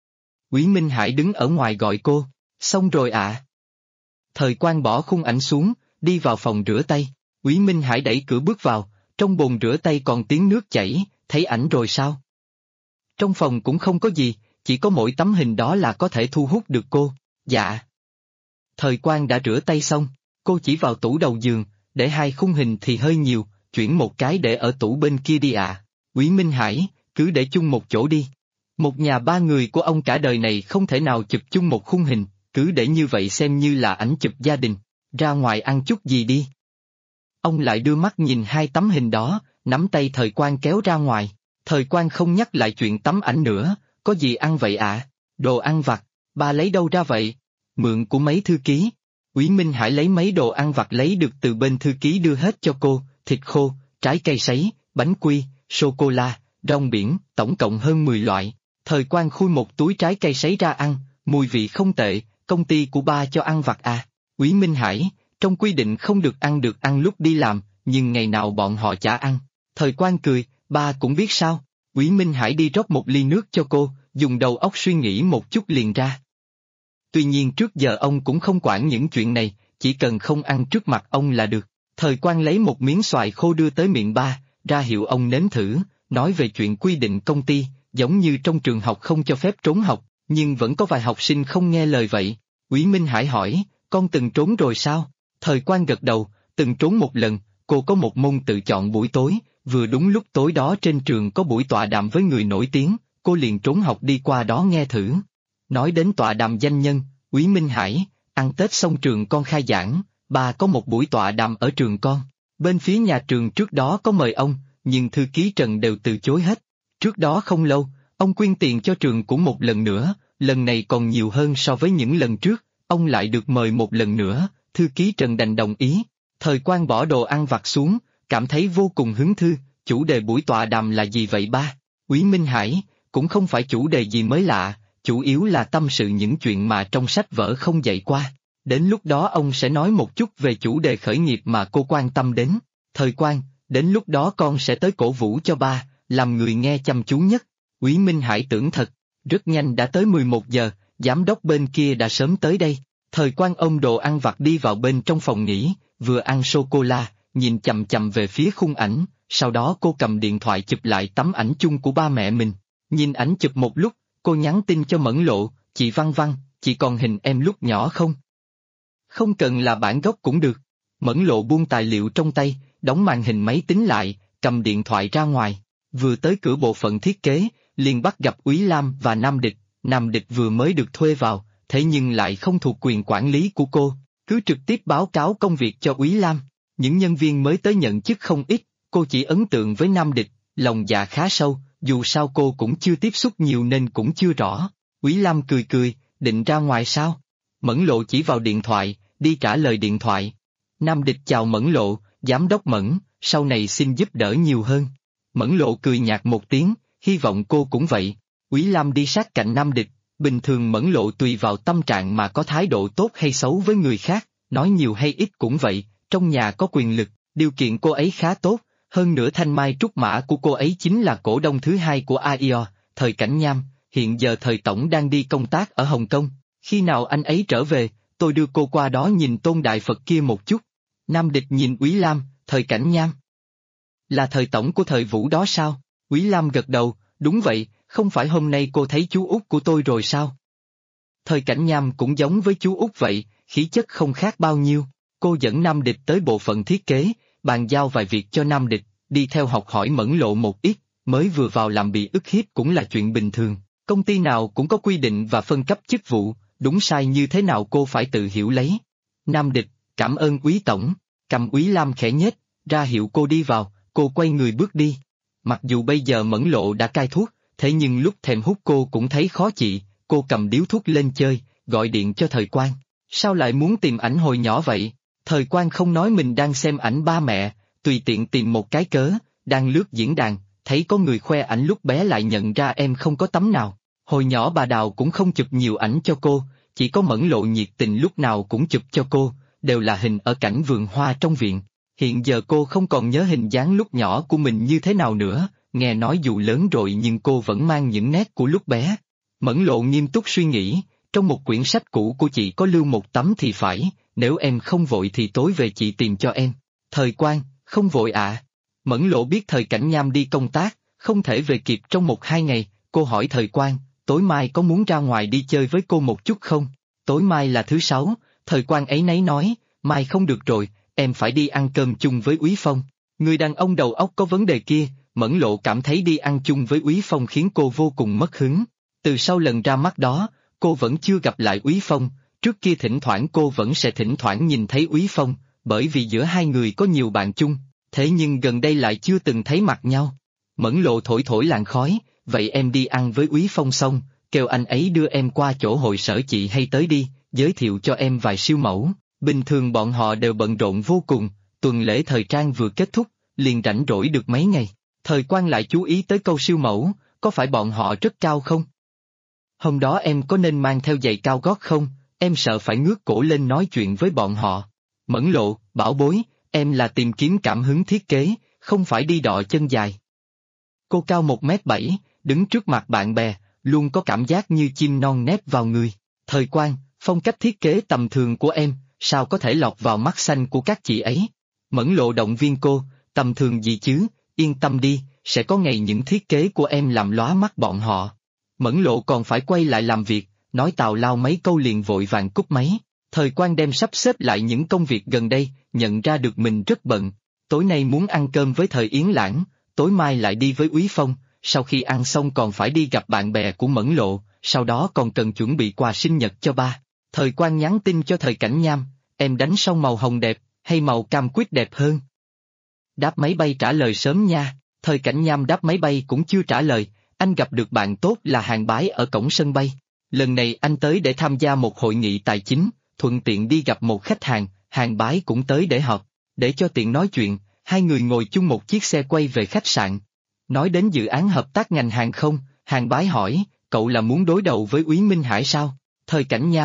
Úy Minh Hải đứng ở ngoài gọi cô, xong rồi ạ. Thời Quang bỏ khung ảnh xuống, đi vào phòng rửa tay. Úy Minh Hải đẩy cửa bước vào, trong bồn rửa tay còn tiếng nước chảy, thấy ảnh rồi sao? Trong phòng cũng không có gì, chỉ có mỗi tấm hình đó là có thể thu hút được cô. Dạ. Thời Quang đã rửa tay xong, cô chỉ vào tủ đầu giường, để hai khung hình thì hơi nhiều, chuyển một cái để ở tủ bên kia đi ạ. Úy Minh Hải, cứ để chung một chỗ đi. Một nhà ba người của ông cả đời này không thể nào chụp chung một khung hình, cứ để như vậy xem như là ảnh chụp gia đình, ra ngoài ăn chút gì đi. Ông lại đưa mắt nhìn hai tấm hình đó, nắm tay Thời Quang kéo ra ngoài. Thời Quang không nhắc lại chuyện tấm ảnh nữa, có gì ăn vậy ạ? Đồ ăn vặt, ba lấy đâu ra vậy? Mượn của mấy thư ký. Úy Minh Hải lấy mấy đồ ăn vặt lấy được từ bên thư ký đưa hết cho cô, thịt khô, trái cây sấy, bánh quy, sô-cô-la, rong biển, tổng cộng hơn 10 loại. Thời Quang khui một túi trái cây sấy ra ăn, mùi vị không tệ, công ty của ba cho ăn vặt à. Úy Minh Hải, trong quy định không được ăn lúc đi làm, nhưng ngày nào bọn họ chả ăn. Thời Quang cười, ba cũng biết sao. Úy Minh Hải đi rót một ly nước cho cô, dùng đầu óc suy nghĩ một chút liền ra. Tuy nhiên trước giờ ông cũng không quản những chuyện này, chỉ cần không ăn trước mặt ông là được. Thời Quang lấy một miếng xoài khô đưa tới miệng ba, ra hiệu ông nếm thử, nói về chuyện quy định công ty, giống như trong trường học không cho phép trốn học, nhưng vẫn có vài học sinh không nghe lời vậy. Úy Minh Hải hỏi, con từng trốn rồi sao? Thời Quang gật đầu, từng trốn một lần, cô có một môn tự chọn buổi tối, vừa đúng lúc tối đó trên trường có buổi tọa đàm với người nổi tiếng, cô liền trốn học đi qua đó nghe thử. Nói đến tọa đàm danh nhân, Úy Minh Hải, ăn Tết xong trường con khai giảng, ba có một buổi tọa đàm ở trường con. Bên phía nhà trường trước đó có mời ông, nhưng thư ký Trần đều từ chối hết. Trước đó không lâu, ông quyên tiền cho trường cũng một lần nữa, lần này còn nhiều hơn so với những lần trước, ông lại được mời một lần nữa, thư ký Trần đành đồng ý. Thời Quang bỏ đồ ăn vặt xuống, cảm thấy vô cùng hứng thú. Chủ đề buổi tọa đàm là gì vậy ba? Úy Minh Hải, cũng không phải chủ đề gì mới lạ, chủ yếu là tâm sự những chuyện mà trong sách vở không dạy qua. Đến lúc đó ông sẽ nói một chút về chủ đề khởi nghiệp mà cô quan tâm đến. Thời Quang, đến lúc đó con sẽ tới cổ vũ cho ba, làm người nghe chăm chú nhất. Úy Minh Hải tưởng thật, rất nhanh đã tới 11 giờ, giám đốc bên kia đã sớm tới đây. Thời Quang ôm đồ ăn vặt đi vào bên trong phòng nghỉ, vừa ăn sô-cô-la, nhìn chằm chằm về phía khung ảnh, sau đó cô cầm điện thoại chụp lại tấm ảnh chung của ba mẹ mình. Nhìn ảnh chụp một lúc, cô nhắn tin cho Mẫn Lộ, chị Văn Văn, chị còn hình em lúc nhỏ không? Không cần là bản gốc cũng được. Mẫn Lộ buông tài liệu trong tay, đóng màn hình máy tính lại, cầm điện thoại ra ngoài. Vừa tới cửa bộ phận thiết kế, liền bắt gặp Úy Lam và Nam Địch. Nam Địch vừa mới được thuê vào, thế nhưng lại không thuộc quyền quản lý của cô, cứ trực tiếp báo cáo công việc cho Úy Lam. Những nhân viên mới tới nhận chức không ít, cô chỉ ấn tượng với Nam Địch, lòng dạ khá sâu, dù sao cô cũng chưa tiếp xúc nhiều nên cũng chưa rõ. Úy Lam cười cười, định ra ngoài sao? Mẫn Lộ chỉ vào điện thoại, đi trả lời điện thoại. Nam Địch chào Mẫn Lộ, giám đốc Mẫn, sau này xin giúp đỡ nhiều hơn. Mẫn Lộ cười nhạt một tiếng, hy vọng cô cũng vậy. Úy Lam đi sát cạnh Nam Địch, bình thường Mẫn Lộ tùy vào tâm trạng mà có thái độ tốt hay xấu với người khác, nói nhiều hay ít cũng vậy, trong nhà có quyền lực, điều kiện cô ấy khá tốt, hơn nữa thanh mai trúc mã của cô ấy chính là cổ đông thứ hai của AIO, Thời Cảnh Nham, hiện giờ Thời Tổng đang đi công tác ở Hồng Kông, khi nào anh ấy trở về, tôi đưa cô qua đó nhìn Tôn Đại Phật kia một chút. Nam Địch nhìn Úy Lam, Thời Cảnh Nham. Là Thời Tổng của Thời Vũ đó sao? Úy Lam gật đầu, đúng vậy, không phải hôm nay cô thấy chú út của tôi rồi sao? Thời Cảnh Nham cũng giống với chú út vậy, khí chất không khác bao nhiêu. Cô dẫn Nam Địch tới bộ phận thiết kế, bàn giao vài việc cho Nam Địch, đi theo học hỏi Mẫn Lộ một ít, mới vừa vào làm bị ức hiếp cũng là chuyện bình thường. Công ty nào cũng có quy định và phân cấp chức vụ, đúng sai như thế nào cô phải tự hiểu lấy. Nam Địch, cảm ơn Úy Tổng, cầm Úy Lam khẽ nhếch, ra hiệu cô đi vào, cô quay người bước đi. Mặc dù bây giờ Mẫn Lộ đã cai thuốc, thế nhưng lúc thèm hút cô cũng thấy khó chịu, cô cầm điếu thuốc lên chơi, gọi điện cho Thời Quang. Sao lại muốn tìm ảnh hồi nhỏ vậy? Thời Quang không nói mình đang xem ảnh ba mẹ, tùy tiện tìm một cái cớ, đang lướt diễn đàn, thấy có người khoe ảnh lúc bé lại nhận ra em không có tấm nào. Hồi nhỏ bà Đào cũng không chụp nhiều ảnh cho cô, chỉ có Mẫn Lộ nhiệt tình lúc nào cũng chụp cho cô, đều là hình ở cảnh vườn hoa trong viện. Hiện giờ cô không còn nhớ hình dáng lúc nhỏ của mình như thế nào nữa, nghe nói dù lớn rồi nhưng cô vẫn mang những nét của lúc bé. Mẫn Lộ nghiêm túc suy nghĩ, trong một quyển sách cũ của chị có lưu một tấm thì phải, nếu em không vội thì tối về chị tìm cho em. Thời Quang, không vội ạ. Mẫn Lộ biết Thời Cảnh Nham đi công tác, không thể về kịp trong 1-2 ngày, cô hỏi Thời Quang, tối mai có muốn ra ngoài đi chơi với cô một chút không? Tối mai là thứ Sáu, Thời Quang ấy nấy nói, mai không được rồi, em phải đi ăn cơm chung với Úy Phong. Người đàn ông đầu óc có vấn đề kia, Mẫn Lộ cảm thấy đi ăn chung với Úy Phong khiến cô vô cùng mất hứng. Từ sau lần ra mắt đó, cô vẫn chưa gặp lại Úy Phong, trước kia thỉnh thoảng cô vẫn sẽ thỉnh thoảng nhìn thấy Úy Phong, bởi vì giữa hai người có nhiều bạn chung, thế nhưng gần đây lại chưa từng thấy mặt nhau. Mẫn Lộ thổi thổi làn khói, vậy em đi ăn với Úy Phong xong, kêu anh ấy đưa em qua chỗ hội sở chị hay tới đi, giới thiệu cho em vài siêu mẫu. Bình thường bọn họ đều bận rộn vô cùng, tuần lễ thời trang vừa kết thúc, liền rảnh rỗi được mấy ngày. Thời Quang lại chú ý tới câu siêu mẫu, có phải bọn họ rất cao không? Hôm đó em có nên mang theo giày cao gót không, em sợ phải ngước cổ lên nói chuyện với bọn họ. Mẫn Lộ, bảo bối, em là tìm kiếm cảm hứng thiết kế, không phải đi đọ chân dài. Cô cao 1m7, đứng trước mặt bạn bè, luôn có cảm giác như chim non nép vào người. Thời Quang, phong cách thiết kế tầm thường của em, sao có thể lọt vào mắt xanh của các chị ấy? Mẫn Lộ động viên cô, tầm thường gì chứ, yên tâm đi, sẽ có ngày những thiết kế của em làm lóa mắt bọn họ. Mẫn Lộ còn phải quay lại làm việc, nói tào lao mấy câu liền vội vàng cúp máy. Thời Quang đem sắp xếp lại những công việc gần đây, nhận ra được mình rất bận. Tối nay muốn ăn cơm với Thời Yến Lãng, tối mai lại đi với Úy Phong, sau khi ăn xong còn phải đi gặp bạn bè của Mẫn Lộ, sau đó còn cần chuẩn bị quà sinh nhật cho ba. Thời Quang nhắn tin cho Thời Cảnh Nham, em đánh xong màu hồng đẹp, hay màu cam quýt đẹp hơn? Đáp máy bay trả lời sớm nha. Thời Cảnh Nham đáp máy bay cũng chưa trả lời, anh gặp được bạn tốt là Hàng Bái ở cổng sân bay. Lần này anh tới để tham gia một hội nghị tài chính, thuận tiện đi gặp một khách hàng, Hàng Bái cũng tới để họp. Để cho tiện nói chuyện, hai người ngồi chung một chiếc xe quay về khách sạn. Nói đến dự án hợp tác ngành hàng không, Hàng Bái hỏi, cậu là muốn đối đầu với Úy Minh Hải sao? Thời Cảnh Nham,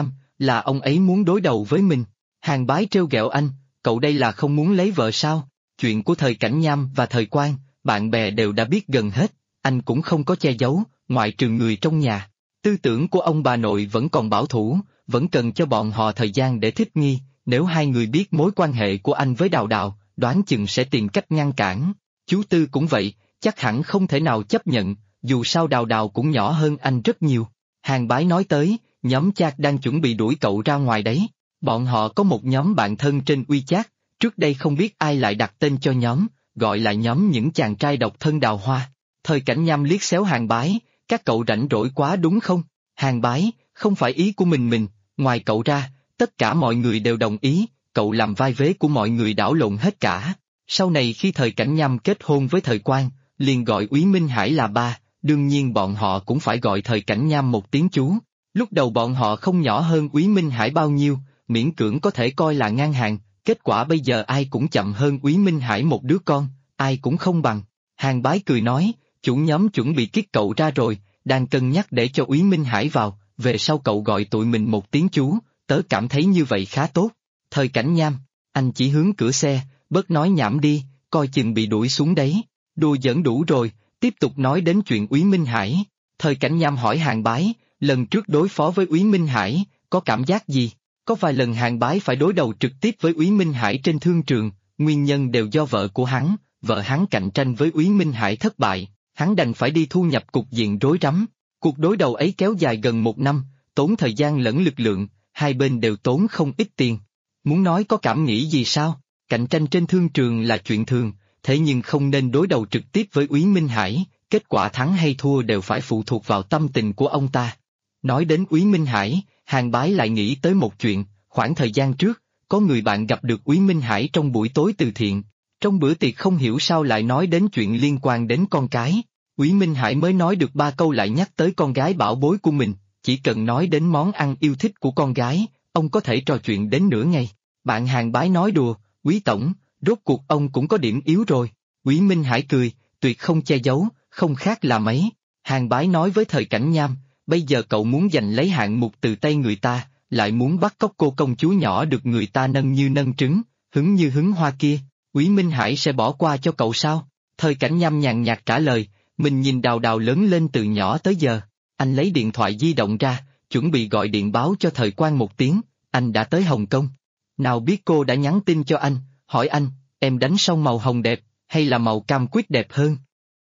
Là ông ấy muốn đối đầu với mình. Hàng Bái trêu ghẹo anh, cậu đây là không muốn lấy vợ sao? Chuyện của thời Cảnh Nham và thời Quan, bạn bè đều đã biết gần hết, anh cũng không có che giấu, ngoại trừ người trong nhà. Tư tưởng của ông bà nội vẫn còn bảo thủ, vẫn cần cho bọn họ thời gian để thích nghi, nếu hai người biết mối quan hệ của anh với Đào Đào, đoán chừng sẽ tìm cách ngăn cản. Chú Tư cũng vậy, chắc hẳn không thể nào chấp nhận, dù sao Đào Đào cũng nhỏ hơn anh rất nhiều. Hàng Bái nói tới, nhóm chat đang chuẩn bị đuổi cậu ra ngoài đấy. Bọn họ có một nhóm bạn thân trên WeChat, trước đây không biết ai lại đặt tên cho nhóm, gọi là nhóm những chàng trai độc thân đào hoa. Thời Cảnh Nham liếc xéo Hàng Bái, các cậu rảnh rỗi quá đúng không? Hàng Bái, không phải ý của mình, ngoài cậu ra, tất cả mọi người đều đồng ý, cậu làm vai vế của mọi người đảo lộn hết cả. Sau này khi thời Cảnh Nham kết hôn với thời Quan, liền gọi Úy Minh Hải là ba, đương nhiên bọn họ cũng phải gọi thời Cảnh Nham một tiếng chú. Lúc đầu bọn họ không nhỏ hơn Úy Minh Hải bao nhiêu, miễn cưỡng có thể coi là ngang hàng, kết quả bây giờ ai cũng chậm hơn Úy Minh Hải một đứa con, ai cũng không bằng. Hàng Bái cười nói, chủ nhóm chuẩn bị kick cậu ra rồi, đang cân nhắc để cho Úy Minh Hải vào, về sau cậu gọi tụi mình một tiếng chú, tớ cảm thấy như vậy khá tốt. Thời Cảnh Nham, anh chỉ hướng cửa xe, bớt nói nhảm đi, coi chừng bị đuổi xuống đấy. Đùa giỡn đủ rồi, tiếp tục nói đến chuyện Úy Minh Hải. Thời Cảnh Nham hỏi Hàng Bái, lần trước đối phó với Úy Minh Hải, có cảm giác gì? Có vài lần Hàng Bái phải đối đầu trực tiếp với Úy Minh Hải trên thương trường, nguyên nhân đều do vợ của hắn, vợ hắn cạnh tranh với Úy Minh Hải thất bại, hắn đành phải đi thu nhập cục diện rối rắm. Cuộc đối đầu ấy kéo dài gần 1 năm, tốn thời gian lẫn lực lượng, hai bên đều tốn không ít tiền. Muốn nói có cảm nghĩ gì sao? Cạnh tranh trên thương trường là chuyện thường, thế nhưng không nên đối đầu trực tiếp với Úy Minh Hải, kết quả thắng hay thua đều phải phụ thuộc vào tâm tình của ông ta. Nói đến Úy Minh Hải, Hàng Bái lại nghĩ tới một chuyện, khoảng thời gian trước, có người bạn gặp được Úy Minh Hải trong buổi tối từ thiện. Trong bữa tiệc không hiểu sao lại nói đến chuyện liên quan đến con cái. Úy Minh Hải mới nói được 3 câu lại nhắc tới con gái bảo bối của mình, chỉ cần nói đến món ăn yêu thích của con gái, ông có thể trò chuyện đến nửa ngày. Bạn Hàng Bái nói đùa, Úy Tổng, rốt cuộc ông cũng có điểm yếu rồi. Úy Minh Hải cười, tuyệt không che giấu, không khác là mấy. Hàng Bái nói với thời Cảnh Nham, bây giờ cậu muốn giành lấy hạng mục từ tay người ta, lại muốn bắt cóc cô công chúa nhỏ được người ta nâng như nâng trứng, hứng như hứng hoa kia, Úy Minh Hải sẽ bỏ qua cho cậu sao? Thời Cảnh Nham nhàn nhạt trả lời, mình nhìn Đào Đào lớn lên từ nhỏ tới giờ. Anh lấy điện thoại di động ra, chuẩn bị gọi điện báo cho thời Quan một tiếng, anh đã tới Hồng Kông. Nào biết cô đã nhắn tin cho anh, hỏi anh, em đánh xong màu hồng đẹp, hay là màu cam quýt đẹp hơn?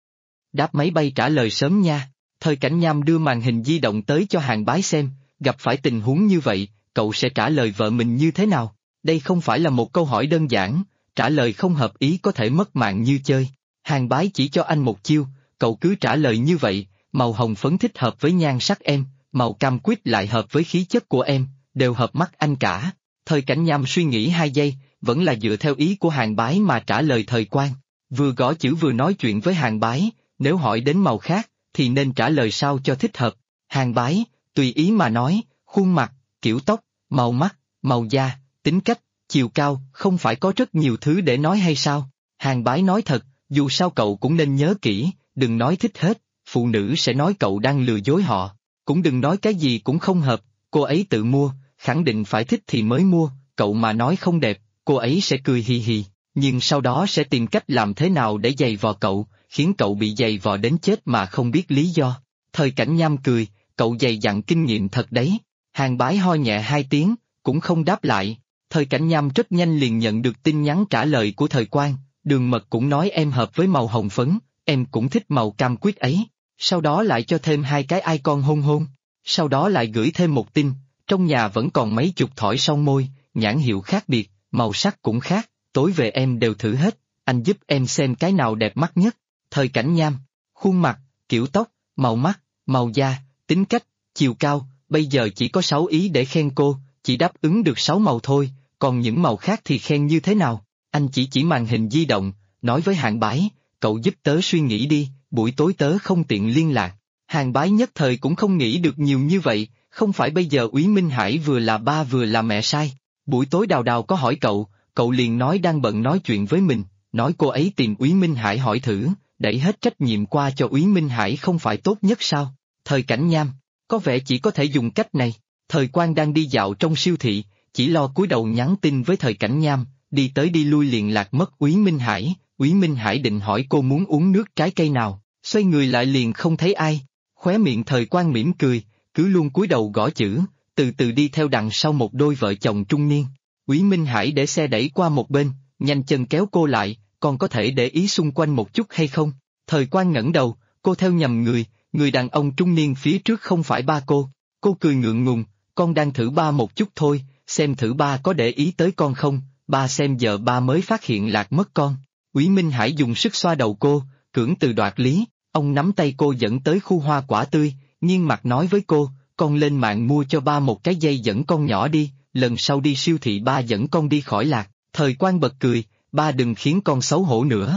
Đáp máy bay trả lời sớm nha. Thời Cảnh Nham đưa màn hình di động tới cho Hàng Bái xem, gặp phải tình huống như vậy, cậu sẽ trả lời vợ mình như thế nào? Đây không phải là một câu hỏi đơn giản, trả lời không hợp ý có thể mất mạng như chơi. Hàng Bái chỉ cho anh một chiêu, cậu cứ trả lời như vậy, màu hồng phấn thích hợp với nhan sắc em, màu cam quýt lại hợp với khí chất của em, đều hợp mắt anh cả. Thời Cảnh Nham suy nghĩ 2 giây, vẫn là dựa theo ý của Hàng Bái mà trả lời thời Quan. Vừa gõ chữ vừa nói chuyện với Hàng Bái, nếu hỏi đến màu khác, thì nên trả lời sao cho thích hợp. Hàng Bái, tùy ý mà nói, khuôn mặt, kiểu tóc, màu mắt, màu da, tính cách, chiều cao, không phải có rất nhiều thứ để nói hay sao? Hàng Bái nói thật, dù sao cậu cũng nên nhớ kỹ, đừng nói thích hết, phụ nữ sẽ nói cậu đang lừa dối họ. Cũng đừng nói cái gì cũng không hợp, cô ấy tự mua, khẳng định phải thích thì mới mua, cậu mà nói không đẹp, cô ấy sẽ cười hì hì, nhưng sau đó sẽ tìm cách làm thế nào để giày vò cậu, khiến cậu bị giày vò đến chết mà không biết lý do. Thời Cảnh Nham cười, cậu dày dặn kinh nghiệm thật đấy. Hàng Bái ho nhẹ 2 tiếng, cũng không đáp lại. Thời Cảnh Nham rất nhanh liền nhận được tin nhắn trả lời của thời Quan, Đường Mật cũng nói em hợp với màu hồng phấn, em cũng thích màu cam quýt ấy. Sau đó lại cho thêm 2 cái icon hôn hôn. Sau đó lại gửi thêm một tin, trong nhà vẫn còn mấy chục thỏi son môi, nhãn hiệu khác biệt, màu sắc cũng khác, tối về em đều thử hết, anh giúp em xem cái nào đẹp mắt nhất. Thời Cảnh Nham, khuôn mặt, kiểu tóc, màu mắt, màu da, tính cách, chiều cao, bây giờ chỉ có 6 ý để khen cô, chỉ đáp ứng được 6 màu thôi, còn những màu khác thì khen như thế nào? Anh chỉ màn hình di động, nói với Hàng Bái, cậu giúp tớ suy nghĩ đi, buổi tối tớ không tiện liên lạc. Hàng Bái nhất thời cũng không nghĩ được nhiều như vậy, không phải bây giờ Úy Minh Hải vừa là ba vừa là mẹ sai. Buổi tối Đào Đào có hỏi cậu liền nói đang bận nói chuyện với mình, nói cô ấy tìm Úy Minh Hải hỏi thử, đẩy hết trách nhiệm qua cho Úy Minh Hải không phải tốt nhất sao? Thời Cảnh Nham, có vẻ chỉ có thể dùng cách này. Thời Quang đang đi dạo trong siêu thị, chỉ lo cúi đầu nhắn tin với Thời Cảnh Nham, đi tới đi lui liền lạc mất Úy Minh Hải. Úy Minh Hải định hỏi cô muốn uống nước trái cây nào, xoay người lại liền không thấy ai. Khóe miệng Thời Quang mỉm cười, cứ luôn cúi đầu gõ chữ, từ từ đi theo đằng sau một đôi vợ chồng trung niên. Úy Minh Hải để xe đẩy qua một bên, nhanh chân kéo cô lại, còn có thể để ý xung quanh một chút hay không? Thời Quang ngẩng đầu, cô theo nhầm người đàn ông trung niên phía trước không phải ba cô. Cô cười ngượng ngùng, con đang thử ba một chút thôi, xem thử ba có để ý tới con không, ba xem giờ ba mới phát hiện lạc mất con. Úy Minh Hải dùng sức xoa đầu cô, cưỡng từ đoạt lý, ông nắm tay cô dẫn tới khu hoa quả tươi, nghiêng mặt nói với cô, con lên mạng mua cho ba một cái dây dẫn con nhỏ đi, lần sau đi siêu thị ba dẫn con đi khỏi lạc. Thời Quang bật cười, ba đừng khiến con xấu hổ nữa.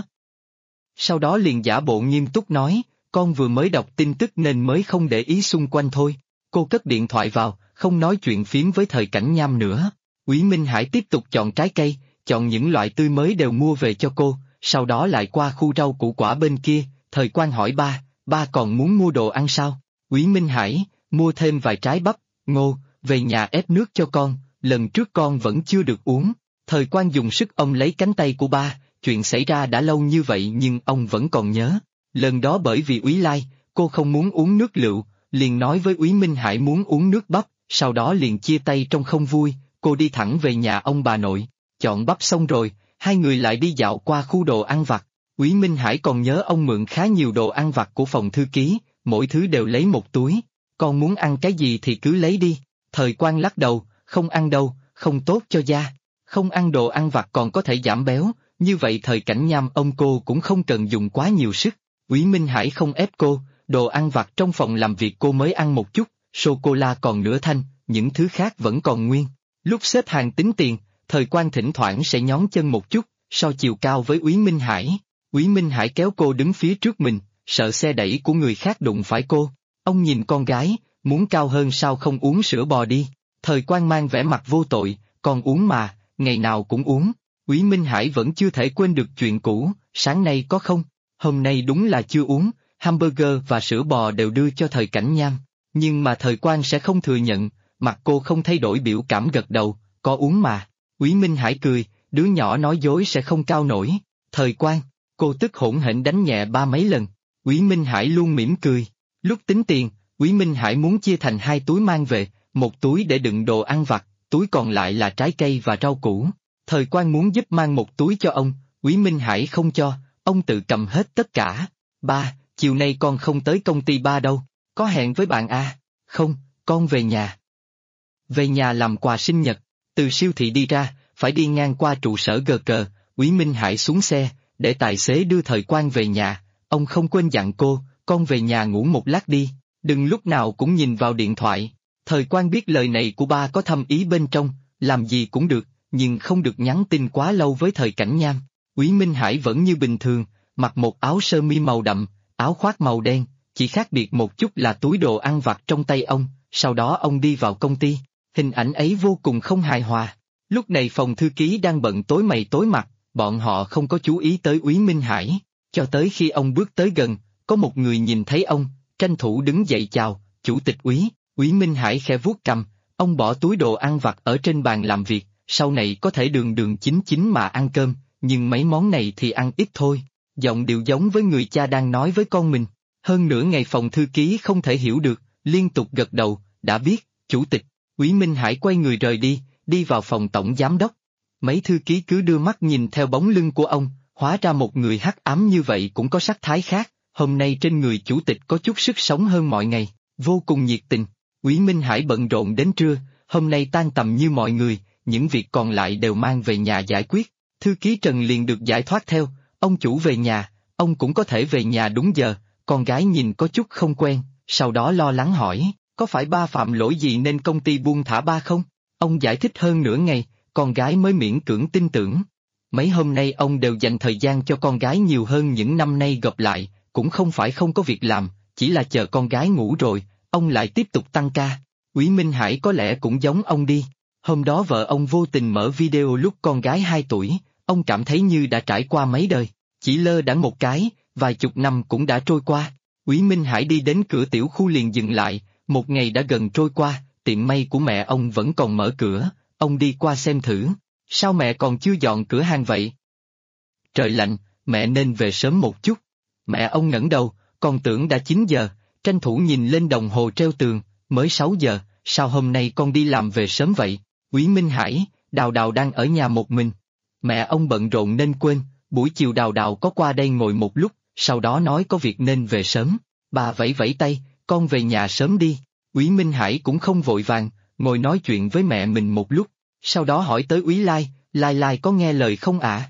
Sau đó liền giả bộ nghiêm túc nói, con vừa mới đọc tin tức nên mới không để ý xung quanh thôi. Cô cất điện thoại vào, không nói chuyện phím với Thời Cảnh Nham nữa. Úy Minh Hải tiếp tục chọn trái cây, chọn những loại tươi mới đều mua về cho cô, sau đó lại qua khu rau củ quả bên kia. Thời Quang hỏi ba còn muốn mua đồ ăn sao? Úy Minh Hải, mua thêm vài trái bắp, ngô, về nhà ép nước cho con, lần trước con vẫn chưa được uống. Thời Quang dùng sức ôm lấy cánh tay của ba, chuyện xảy ra đã lâu như vậy nhưng ông vẫn còn nhớ. Lần đó bởi vì Úy Lai, cô không muốn uống nước lựu, liền nói với Úy Minh Hải muốn uống nước bắp, sau đó liền chia tay trong không vui, cô đi thẳng về nhà ông bà nội. Chọn bắp xong rồi, hai người lại đi dạo qua khu đồ ăn vặt. Úy Minh Hải còn nhớ ông mượn khá nhiều đồ ăn vặt của phòng thư ký, mỗi thứ đều lấy một túi. Con muốn ăn cái gì thì cứ lấy đi. Thời Quang lắc đầu, không ăn đâu, không tốt cho da. Không ăn đồ ăn vặt còn có thể giảm béo, như vậy Thời Cảnh Nham ông cô cũng không cần dùng quá nhiều sức. Úy Minh Hải không ép cô, đồ ăn vặt trong phòng làm việc cô mới ăn một chút, sô-cô-la còn nửa thanh, những thứ khác vẫn còn nguyên. Lúc xếp hàng tính tiền, Thời Quang thỉnh thoảng sẽ nhón chân một chút, so chiều cao với Úy Minh Hải. Úy Minh Hải kéo cô đứng phía trước mình, sợ xe đẩy của người khác đụng phải cô. Ông nhìn con gái, muốn cao hơn sao không uống sữa bò đi. Thời Quang mang vẻ mặt vô tội, con uống mà, ngày nào cũng uống. Úy Minh Hải vẫn chưa thể quên được chuyện cũ, sáng nay có không? Hôm nay đúng là chưa uống, hamburger và sữa bò đều đưa cho Thời Cảnh Nham. Nhưng mà Thời Quang sẽ không thừa nhận, mặt cô không thay đổi biểu cảm gật đầu, có uống mà. Úy Minh Hải cười, đứa nhỏ nói dối sẽ không cao nổi. Thời Quang, cô tức hỗn hển đánh nhẹ ba mấy lần. Úy Minh Hải luôn mỉm cười. Lúc tính tiền, Úy Minh Hải muốn chia thành hai túi mang về, một túi để đựng đồ ăn vặt, túi còn lại là trái cây và rau củ. Thời Quang muốn giúp mang một túi cho ông, Úy Minh Hải không cho, ông tự cầm hết tất cả. Ba, chiều nay con không tới công ty ba đâu, có hẹn với bạn à? Không, con về nhà. Về nhà làm quà sinh nhật, từ siêu thị đi ra, phải đi ngang qua trụ sở GK, Úy Minh Hải xuống xe, để tài xế đưa Thời Quang về nhà, ông không quên dặn cô, con về nhà ngủ một lát đi, đừng lúc nào cũng nhìn vào điện thoại. Thời Quang biết lời này của ba có thâm ý bên trong, làm gì cũng được, nhưng không được nhắn tin quá lâu với Thời Cảnh Nham. Úy Minh Hải vẫn như bình thường, mặc một áo sơ mi màu đậm, áo khoác màu đen, chỉ khác biệt một chút là túi đồ ăn vặt trong tay ông, sau đó ông đi vào công ty. Hình ảnh ấy vô cùng không hài hòa. Lúc này phòng thư ký đang bận tối mày tối mặt, bọn họ không có chú ý tới Úy Minh Hải, cho tới khi ông bước tới gần, có một người nhìn thấy ông, tranh thủ đứng dậy chào, chủ tịch Úy. Úy Minh Hải khẽ vuốt cằm, ông bỏ túi đồ ăn vặt ở trên bàn làm việc, sau này có thể đường đường chính chính mà ăn cơm, nhưng mấy món này thì ăn ít thôi. Giọng điệu giống với người cha đang nói với con mình. Hơn nửa ngày phòng thư ký không thể hiểu được, liên tục gật đầu, đã biết, chủ tịch. Úy Minh Hải quay người rời đi, đi vào phòng tổng giám đốc. Mấy thư ký cứ đưa mắt nhìn theo bóng lưng của ông, hóa ra một người hắc ám như vậy cũng có sắc thái khác, hôm nay trên người chủ tịch có chút sức sống hơn mọi ngày, vô cùng nhiệt tình. Úy Minh Hải bận rộn đến trưa, hôm nay tan tầm như mọi người, những việc còn lại đều mang về nhà giải quyết. Thư ký Trần liền được giải thoát theo, ông chủ về nhà, ông cũng có thể về nhà đúng giờ, con gái nhìn có chút không quen, sau đó lo lắng hỏi, có phải ba phạm lỗi gì nên công ty buông thả ba không? Ông giải thích hơn nửa ngày, con gái mới miễn cưỡng tin tưởng. Mấy hôm nay ông đều dành thời gian cho con gái nhiều hơn những năm nay gặp lại, cũng không phải không có việc làm, chỉ là chờ con gái ngủ rồi, ông lại tiếp tục tăng ca. Úy Minh Hải có lẽ cũng giống ông đi. Hôm đó vợ ông vô tình mở video lúc con gái 2 tuổi, ông cảm thấy như đã trải qua mấy đời, chỉ lơ đãng một cái, vài chục năm cũng đã trôi qua. Úy Minh Hải đi đến cửa tiểu khu liền dừng lại, một ngày đã gần trôi qua, tiệm may của mẹ ông vẫn còn mở cửa, ông đi qua xem thử. Sao mẹ còn chưa dọn cửa hàng vậy? Trời lạnh, mẹ nên về sớm một chút. Mẹ ông ngẩng đầu, còn tưởng đã 9 giờ, tranh thủ nhìn lên đồng hồ treo tường, mới 6 giờ, sao hôm nay con đi làm về sớm vậy? Úy Minh Hải, Đào Đào đang ở nhà một mình. Mẹ ông bận rộn nên quên, buổi chiều Đào Đào có qua đây ngồi một lúc, sau đó nói có việc nên về sớm. Bà vẫy vẫy tay, con về nhà sớm đi. Úy Minh Hải cũng không vội vàng, ngồi nói chuyện với mẹ mình một lúc, sau đó hỏi tới Úy Lai, Lai có nghe lời không ạ?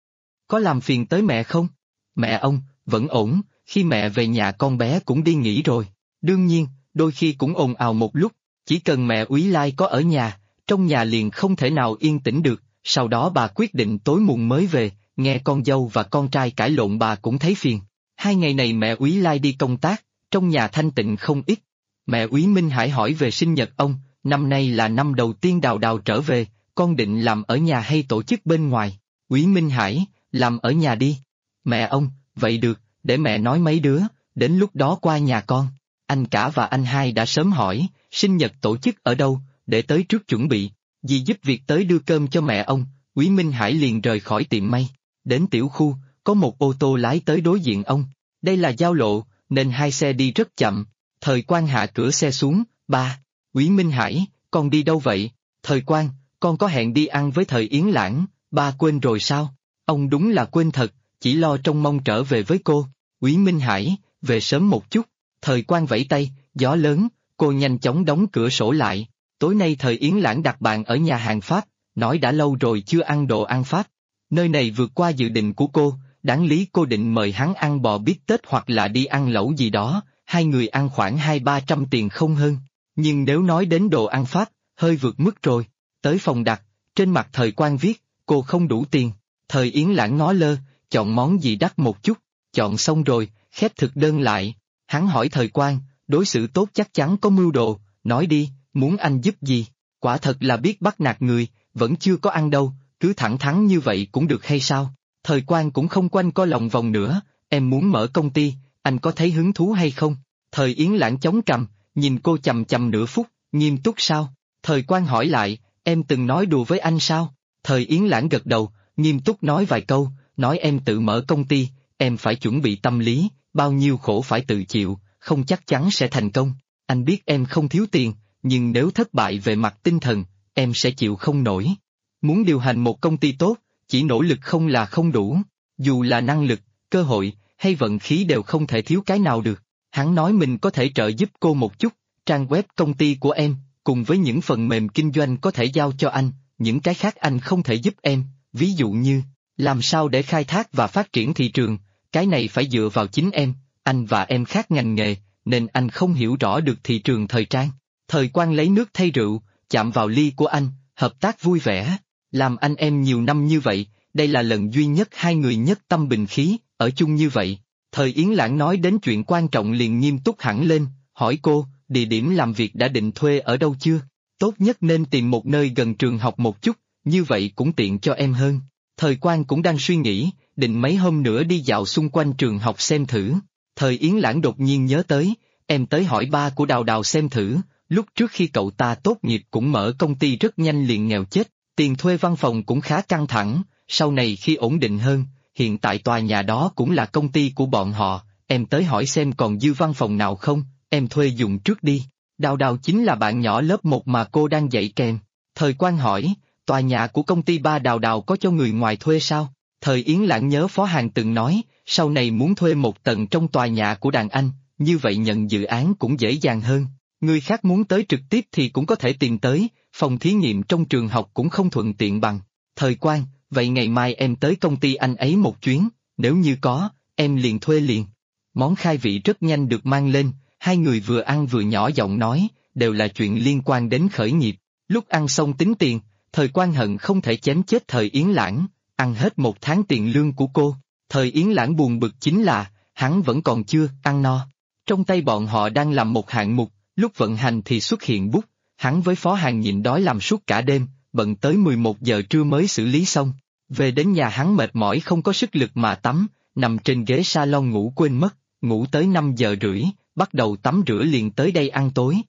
Có làm phiền tới mẹ không? Mẹ ông, vẫn ổn, khi mẹ về nhà con bé cũng đi nghỉ rồi. Đương nhiên, đôi khi cũng ồn ào một lúc, chỉ cần mẹ Úy Lai có ở nhà, trong nhà liền không thể nào yên tĩnh được, sau đó bà quyết định tối muộn mới về, nghe con dâu và con trai cãi lộn bà cũng thấy phiền. 2 ngày này mẹ Úy Lai đi công tác, trong nhà thanh tịnh không ít. Mẹ Úy Minh Hải hỏi về sinh nhật ông, năm nay là năm đầu tiên Đào Đào trở về, con định làm ở nhà hay tổ chức bên ngoài? Úy Minh Hải, làm ở nhà đi. Mẹ ông, vậy được, để mẹ nói mấy đứa, đến lúc đó qua nhà con. Anh cả và anh hai đã sớm hỏi, sinh nhật tổ chức ở đâu, để tới trước chuẩn bị. Dì giúp việc tới đưa cơm cho mẹ ông, Úy Minh Hải liền rời khỏi tiệm may. Đến tiểu khu, có một ô tô lái tới đối diện ông. Đây là giao lộ, nên hai xe đi rất chậm. Thời Quang hạ cửa xe xuống, ba. Úy Minh Hải, con đi đâu vậy? Thời Quang, con có hẹn đi ăn với Thời Yến Lãng, ba quên rồi sao? Ông đúng là quên thật, chỉ lo trông mong trở về với cô. Úy Minh Hải, về sớm một chút. Thời Quang vẫy tay, gió lớn, cô nhanh chóng đóng cửa sổ lại. Tối nay Thời Yến Lãng đặt bàn ở nhà hàng Pháp, nói đã lâu rồi chưa ăn đồ ăn Pháp. Nơi này vượt qua dự định của cô, đáng lý cô định mời hắn ăn bò bít tết hoặc là đi ăn lẩu gì đó, hai người ăn khoảng 200-300 tiền không hơn. Nhưng nếu nói đến đồ ăn Pháp, hơi vượt mức rồi. Tới phòng đặt, trên mặt Thời Quang viết, cô không đủ tiền. Thời Yến Lãng ngó lơ, chọn món gì đắt một chút, chọn xong rồi, khép thực đơn lại. Hắn hỏi Thời Quang, đối xử tốt chắc chắn có mưu đồ, nói đi, muốn anh giúp gì? Quả thật là biết bắt nạt người, vẫn chưa có ăn đâu, cứ thẳng thắn như vậy cũng được hay sao? Thời Quang cũng không quanh co lòng vòng nữa, em muốn mở công ty, anh có thấy hứng thú hay không? Thời Yến Lãng chống cằm, nhìn cô chằm chằm nửa phút, nghiêm túc sao? Thời Quang hỏi lại, em từng nói đùa với anh sao? Thời Yến Lãng gật đầu, nghiêm túc nói vài câu, nói em tự mở công ty, em phải chuẩn bị tâm lý, bao nhiêu khổ phải tự chịu, không chắc chắn sẽ thành công. Anh biết em không thiếu tiền, nhưng nếu thất bại về mặt tinh thần, em sẽ chịu không nổi. Muốn điều hành một công ty tốt, chỉ nỗ lực không là không đủ, dù là năng lực, cơ hội, hay vận khí đều không thể thiếu cái nào được. Hắn nói mình có thể trợ giúp cô một chút, trang web công ty của em, cùng với những phần mềm kinh doanh có thể giao cho anh, những cái khác anh không thể giúp em, ví dụ như, làm sao để khai thác và phát triển thị trường, cái này phải dựa vào chính em, anh và em khác ngành nghề, nên anh không hiểu rõ được thị trường thời trang. Thời Quang lấy nước thay rượu, chạm vào ly của anh, hợp tác vui vẻ, làm anh em nhiều năm như vậy, đây là lần duy nhất hai người nhất tâm bình khí, ở chung như vậy. Thời Yến Lãng nói đến chuyện quan trọng liền nghiêm túc hẳn lên, hỏi cô, địa điểm làm việc đã định thuê ở đâu chưa? Tốt nhất nên tìm một nơi gần trường học một chút, như vậy cũng tiện cho em hơn. Thời Quang cũng đang suy nghĩ, định mấy hôm nữa đi dạo xung quanh trường học xem thử. Thời Yến Lãng đột nhiên nhớ tới, em tới hỏi ba của Đào Đào xem thử, lúc trước khi cậu ta tốt nghiệp cũng mở công ty rất nhanh liền nghèo chết, tiền thuê văn phòng cũng khá căng thẳng, sau này khi ổn định hơn, hiện tại tòa nhà đó cũng là công ty của bọn họ, em tới hỏi xem còn dư văn phòng nào không, em thuê dùng trước đi. Đào Đào chính là bạn nhỏ lớp 1 mà cô đang dạy kèm. Thời Quang hỏi, tòa nhà của công ty ba Đào Đào có cho người ngoài thuê sao? Thời Yến Lãng nhớ Phó Hàn từng nói, sau này muốn thuê một tầng trong tòa nhà của đàn anh, như vậy nhận dự án cũng dễ dàng hơn. Người khác muốn tới trực tiếp thì cũng có thể tìm tới, phòng thí nghiệm trong trường học cũng không thuận tiện bằng. Thời Quang, vậy ngày mai em tới công ty anh ấy một chuyến, nếu như có, em liền thuê liền. Món khai vị rất nhanh được mang lên, hai người vừa ăn vừa nhỏ giọng nói, đều là chuyện liên quan đến khởi nghiệp. Lúc ăn xong tính tiền, Thời Quang hận không thể chém chết Thời Yến Lãng, ăn hết 1 tháng tiền lương của cô. Thời Yến Lãng buồn bực chính là, hắn vẫn còn chưa ăn no. Trong tay bọn họ đang làm một hạng mục, lúc vận hành thì xuất hiện bút, hắn với Phó Hàn nhịn đói làm suốt cả đêm, bận tới 11 giờ trưa mới xử lý xong. Về đến nhà hắn mệt mỏi không có sức lực mà tắm, nằm trên ghế salon ngủ quên mất, ngủ tới 5 giờ rưỡi, bắt đầu tắm rửa liền tới đây ăn tối.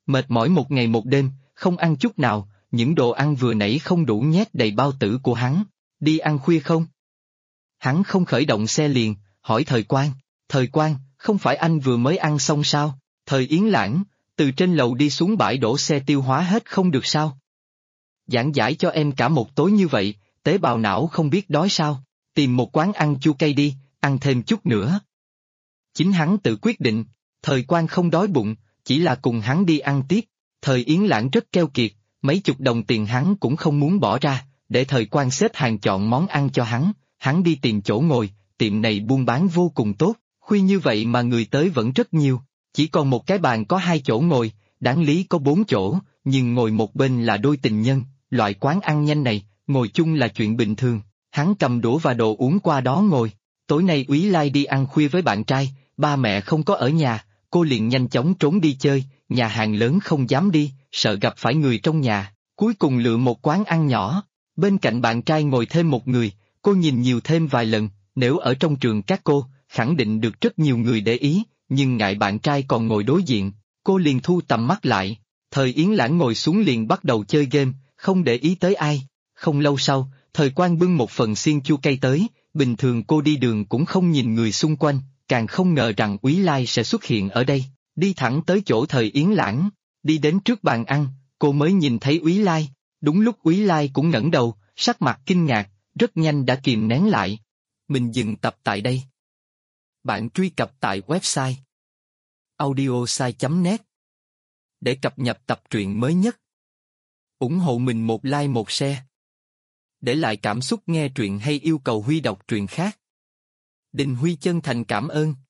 Mệt mỏi một ngày một đêm, không ăn chút nào, những đồ ăn vừa nãy không đủ nhét đầy bao tử của hắn. Đi ăn khuya không? Hắn không khởi động xe liền, hỏi Thời Quang. Thời Quang, không phải anh vừa mới ăn xong sao? Thời Yến Lãng, từ trên lầu đi xuống bãi đổ xe tiêu hóa hết không được sao? Giảng giải cho em cả một tối như vậy, tế bào não không biết đói sao? Tìm một quán ăn chua cay đi, ăn thêm chút nữa. Chính hắn tự quyết định, Thời Quang không đói bụng, chỉ là cùng hắn đi ăn tiếp. Thời Yến Lãng rất keo kiệt, mấy chục đồng tiền hắn cũng không muốn bỏ ra, để Thời Quang xếp hàng chọn món ăn cho hắn đi tìm chỗ ngồi, tiệm này buôn bán vô cùng tốt, khuya như vậy mà người tới vẫn rất nhiều, chỉ còn một cái bàn có 2 chỗ ngồi, đáng lý có 4 chỗ, nhưng ngồi một bên là đôi tình nhân, loại quán ăn nhanh này, ngồi chung là chuyện bình thường, hắn cầm đũa và đồ uống qua đó ngồi. Tối nay Úy Lai đi ăn khuya với bạn trai, ba mẹ không có ở nhà, cô liền nhanh chóng trốn đi chơi, nhà hàng lớn không dám đi, sợ gặp phải người trong nhà, cuối cùng lựa một quán ăn nhỏ. Bên cạnh bạn trai ngồi thêm một người, cô nhìn nhiều thêm vài lần, nếu ở trong trường các cô, khẳng định được rất nhiều người để ý, nhưng ngại bạn trai còn ngồi đối diện, cô liền thu tầm mắt lại. Thời Yến Lãng ngồi xuống liền bắt đầu chơi game, không để ý tới ai. Không lâu sau, Thời Quang bưng một phần xiên chua cay tới, bình thường cô đi đường cũng không nhìn người xung quanh, càng không ngờ rằng Úy Lai sẽ xuất hiện ở đây, đi thẳng tới chỗ Thời Yến Lãng, đi đến trước bàn ăn, cô mới nhìn thấy Úy Lai, đúng lúc Úy Lai cũng ngẩng đầu, sắc mặt kinh ngạc, rất nhanh đã kìm nén lại. Mình dừng tập tại đây. Bạn truy cập tại website audiosai.net để cập nhật tập truyện mới nhất. Ủng hộ mình một like một share. Để lại cảm xúc nghe truyện hay yêu cầu Huy đọc truyện khác. Đình Huy chân thành cảm ơn.